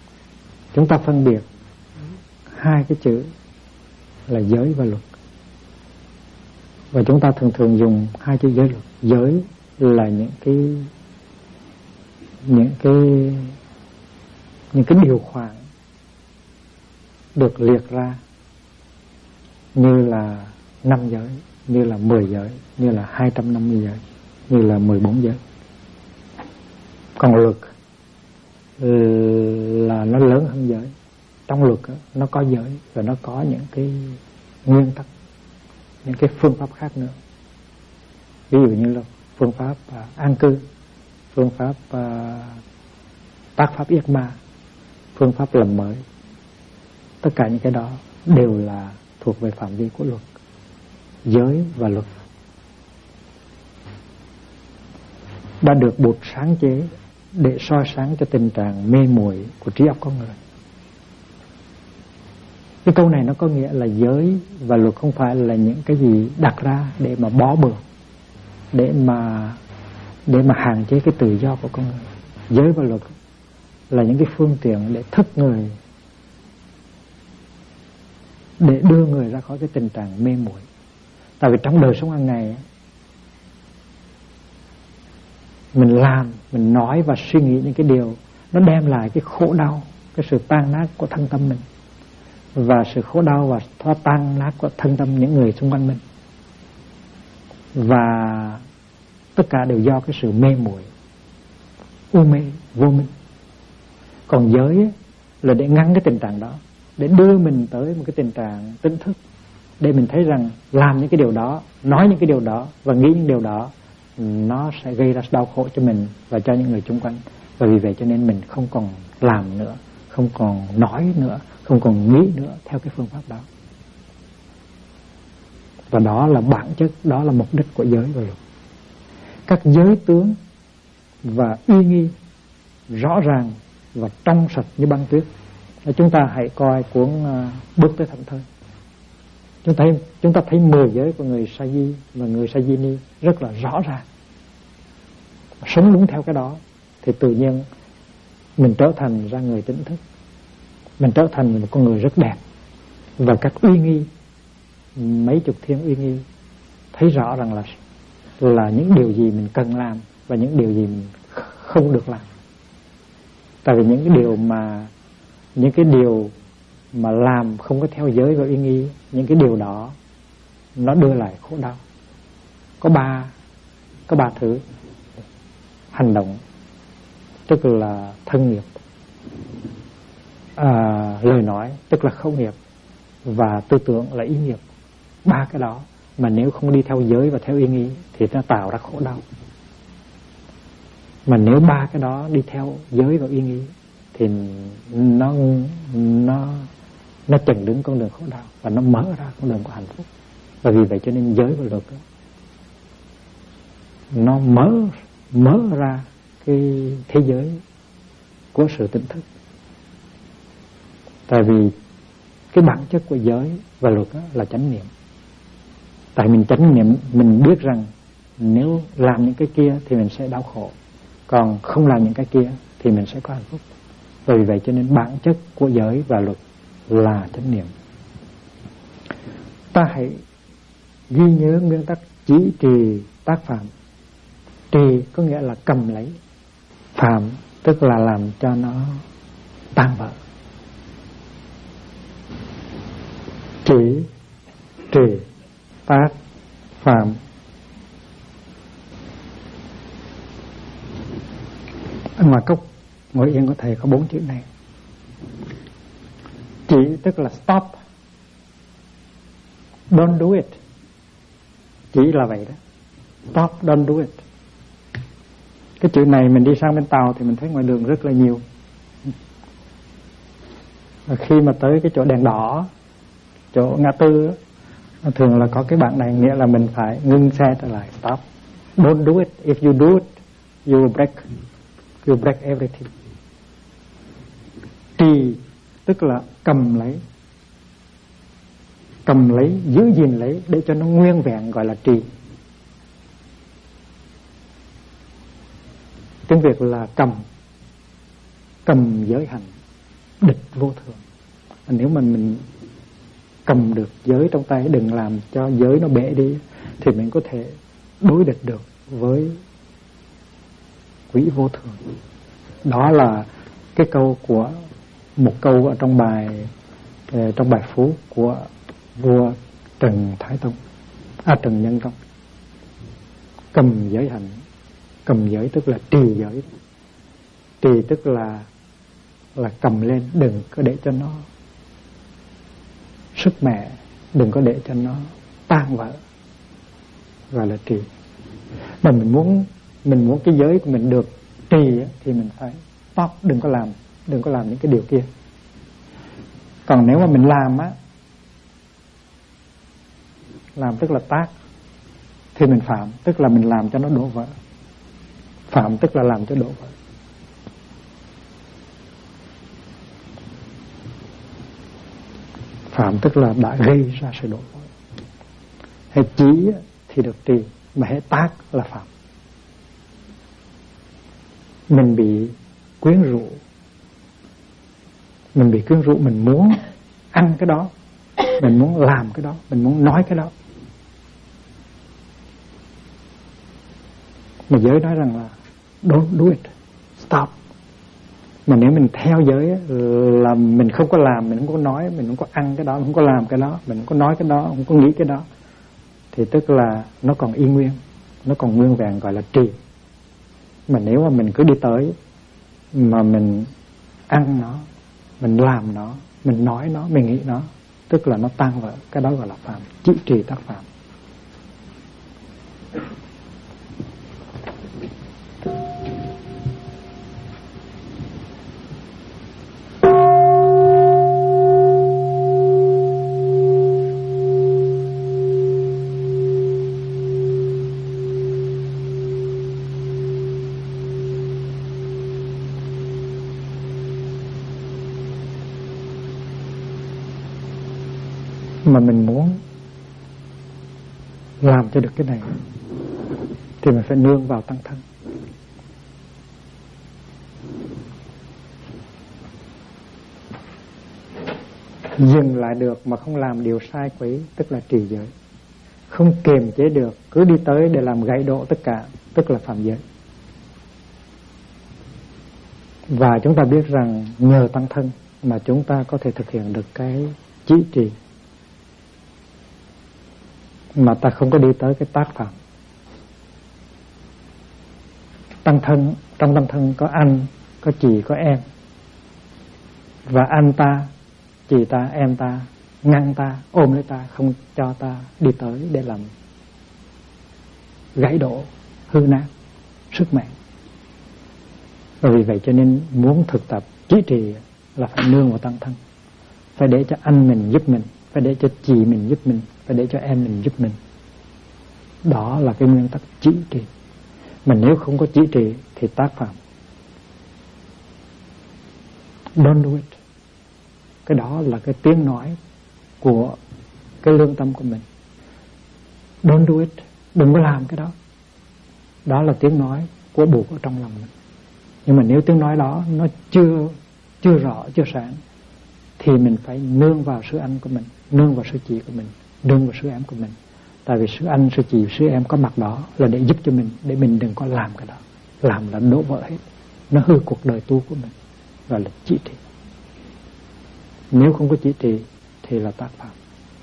chúng ta phân biệt hai cái chữ là giới và luật. Và chúng ta thường thường dùng hai chữ giới luật. Giới là những cái điều khoản được liệt ra như là 5 giới, như là 10 giới, như là 250 giới, như là 14 giới. Còn luật là nó lớn hơn giới. Trong luật nó có giới và nó có những cái nguyên tắc, những cái phương pháp khác nữa. Ví dụ như là phương pháp an cư, phương pháp tác pháp yết ma, phương pháp làm mới. Tất cả những cái đó đều là thuộc về phạm vi của luật. Giới và luật đã được Bụt sáng chế để soi sáng cho tình trạng mê muội của trí óc con người. Cái câu này nó có nghĩa là giới và luật không phải là những cái gì đặt ra để mà bó buộc, để mà hạn chế cái tự do của con người. Giới và luật là những cái phương tiện để thức người, để đưa người ra khỏi cái tình trạng mê muội. Tại vì trong đời sống hàng ngày mình làm, mình nói và suy nghĩ những cái điều nó đem lại cái khổ đau, cái sự tan nát của thân tâm mình, và sự khổ đau và thoát tan nát của thân tâm những người xung quanh mình. Và tất cả đều do cái sự mê muội, u mê, vô minh. Còn giới là để ngăn cái tình trạng đó, để đưa mình tới một cái tình trạng tỉnh thức, để mình thấy rằng làm những cái điều đó, nói những cái điều đó và nghĩ những điều đó nó sẽ gây ra đau khổ cho mình và cho những người xung quanh. Và vì vậy cho nên mình không còn làm nữa, không còn nói nữa, không còn nghĩ nữa theo cái phương pháp đó. Và đó là bản chất, đó là mục đích của giới và luật. Các giới tướng và uy nghi rõ ràng và trong sạch như băng tuyết. Chúng ta hãy coi cuốn Bước tới Thảnh Thơi. Chúng ta thấy 10 giới của người sa di và người sa di ni rất là rõ ràng. Sống đúng theo cái đó thì tự nhiên mình trở thành ra người tỉnh thức, mình trở thành một con người rất đẹp. Và các uy nghi, mấy chục thiên uy nghi, thấy rõ rằng là những điều gì mình cần làm và những điều gì mình không được làm. Tại vì những cái điều mà làm không có theo giới và uy nghi, những cái điều đó nó đưa lại khổ đau. Có ba thứ hành động, tức là thân nghiệp, lời nói tức là khẩu nghiệp, và tư tưởng là ý nghiệp. 3 cái đó mà nếu không đi theo giới và theo uy nghi thì nó tạo ra khổ đau. Mà nếu 3 cái đó đi theo giới và uy nghi thì nó chặn đứng con đường khổ đau và nó mở ra con đường của hạnh phúc. Và vì vậy cho nên giới và luật nó mở ra cái thế giới của sự tỉnh thức. Tại vì cái bản chất của giới và luật là chánh niệm. Tại mình chánh niệm, mình biết rằng nếu làm những cái kia thì mình sẽ đau khổ, còn không làm những cái kia thì mình sẽ có hạnh phúc. Và vì vậy cho nên bản chất của giới và luật là chánh niệm. Ta hãy ghi nhớ nguyên tắc chỉ trì tác phạm. Trì có nghĩa là cầm lấy, phạm tức là làm cho nó tan vỡ. Chỉ trì tác phạm. Ở ngoài cốc ngồi yên của thầy có 4 chữ này. Chỉ tức là stop, don't do it. Chỉ là vậy đó. Stop, don't do it. Cái chữ này mình đi sang bên Tàu thì mình thấy ngoài đường rất là nhiều. Và khi mà tới cái chỗ đèn đỏ, chỗ ngã tư, thường là có cái bảng này, nghĩa là mình phải ngưng xe trở lại. Stop, don't do it. If you do it, you break everything. Trì tức là cầm lấy, giữ gìn lấy để cho nó nguyên vẹn, gọi là trì. Tiếng Việt là cầm giới hành, địch vô thường. Nếu mà mình cầm được giới trong tay, đừng làm cho giới nó bể đi, thì mình có thể đối địch được với quỹ vô thường. Đó là cái câu của một câu ở trong bài phú của vua Trần Thái Tông, Trần Nhân Tông. Cầm giới hạnh, cầm giới tức là trì giới. Trì tức là cầm lên, đừng có để cho nó sức mẻ, đừng có để cho nó tan vỡ, gọi là trì. Mà mình muốn cái giới của mình được trì thì mình phải stop, đừng có làm những cái điều kia. Còn nếu mà mình làm tức là tác, thì mình phạm, tức là mình làm cho nó đổ vỡ. Phạm tức là làm cho đổ vỡ. Phạm tức là đã gây ra sự đổ vỡ. Hay chí thì được trì, mà hay tác là phạm. Mình bị quyến rũ, mình muốn ăn cái đó, mình muốn làm cái đó, mình muốn nói cái đó. Mà giới nói rằng là don't do it, stop. Mà nếu mình theo giới là mình không có làm, mình không có nói, mình không có ăn cái đó, mình không có làm cái đó, mình không có nói cái đó, không có nghĩ cái đó, thì tức là nó còn y nguyên, nó còn nguyên vẹn, gọi là trì. Mà nếu mà mình cứ đi tới mà mình ăn nó, mình làm nó, mình nói nó, mình nghĩ nó, tức là nó tan vỡ, cái đó gọi là phạm, chỉ trì tác phạm. Mà mình muốn làm cho được cái này thì mình phải nương vào tăng thân. Dừng lại được mà không làm điều sai quấy, tức là trì giới. Không kiềm chế được, cứ đi tới để làm gãy đổ tất cả, tức là phạm giới. Và chúng ta biết rằng nhờ tăng thân mà chúng ta có thể thực hiện được cái chỉ trì, mà ta không có đi tới cái tác phạm. Tăng thân, trong tăng thân có anh, có chị, có em. Và anh ta, chị ta, em ta ngăn ta, ôm lấy ta, không cho ta đi tới để làm gãy đổ, hư nát sức mạnh. Và vì vậy cho nên muốn thực tập chỉ trì là phải nương vào tăng thân. Phải để cho anh mình giúp mình, phải để cho chị mình giúp mình, phải để cho em mình giúp mình. Đó là cái nguyên tắc chỉ trì. Mà nếu không có chỉ trì thì tác phạm. Don't do it. Cái đó là cái tiếng nói của cái lương tâm của mình. Don't do it. Đừng có làm cái đó. Đó là tiếng nói của buộc ở trong lòng mình. Nhưng mà nếu tiếng nói đó nó chưa rõ, chưa sáng, thì mình phải nương vào sư anh của mình, nương vào sư chị của mình, nương vào sư em của mình. Tại vì sư anh, sư chị, sư em có mặt đó là để giúp cho mình, để mình đừng có làm cái đó. Làm là đổ vỡ hết, nó hư cuộc đời tu của mình, gọi là chỉ trì. Nếu không có chỉ trì thì là tác phạm.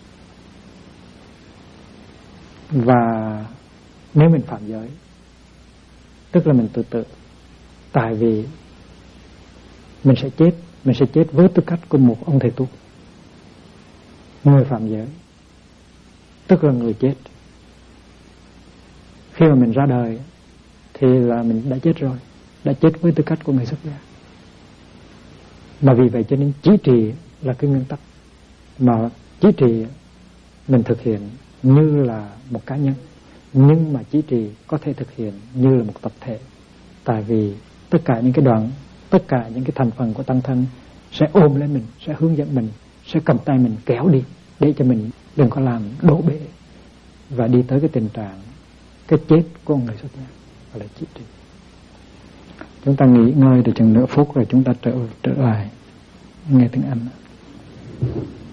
Và nếu mình phạm giới, tức là mình tự tử. Tại vì mình sẽ chết với tư cách của một ông thầy tu. Người phạm giới tức là người chết. Khi mà mình ra đời thì là mình đã chết rồi, đã chết với tư cách của người xuất gia. Mà vì vậy cho nên chỉ trì là cái nguyên tắc. Mà chỉ trì mình thực hiện như là một cá nhân, nhưng mà chỉ trì có thể thực hiện như là một tập thể. Tại vì tất cả những cái đoạn, tất cả những cái thành phần của tăng thân sẽ ôm lấy mình, sẽ hướng dẫn mình, sẽ cầm tay mình kéo đi, để cho mình đừng có làm đổ bể và đi tới cái tình trạng cái chết của người xuất gia, gọi là chỉ trì. Chúng ta nghỉ ngơi được chừng nửa phút rồi chúng ta trở lại. nghe tiếng Anh.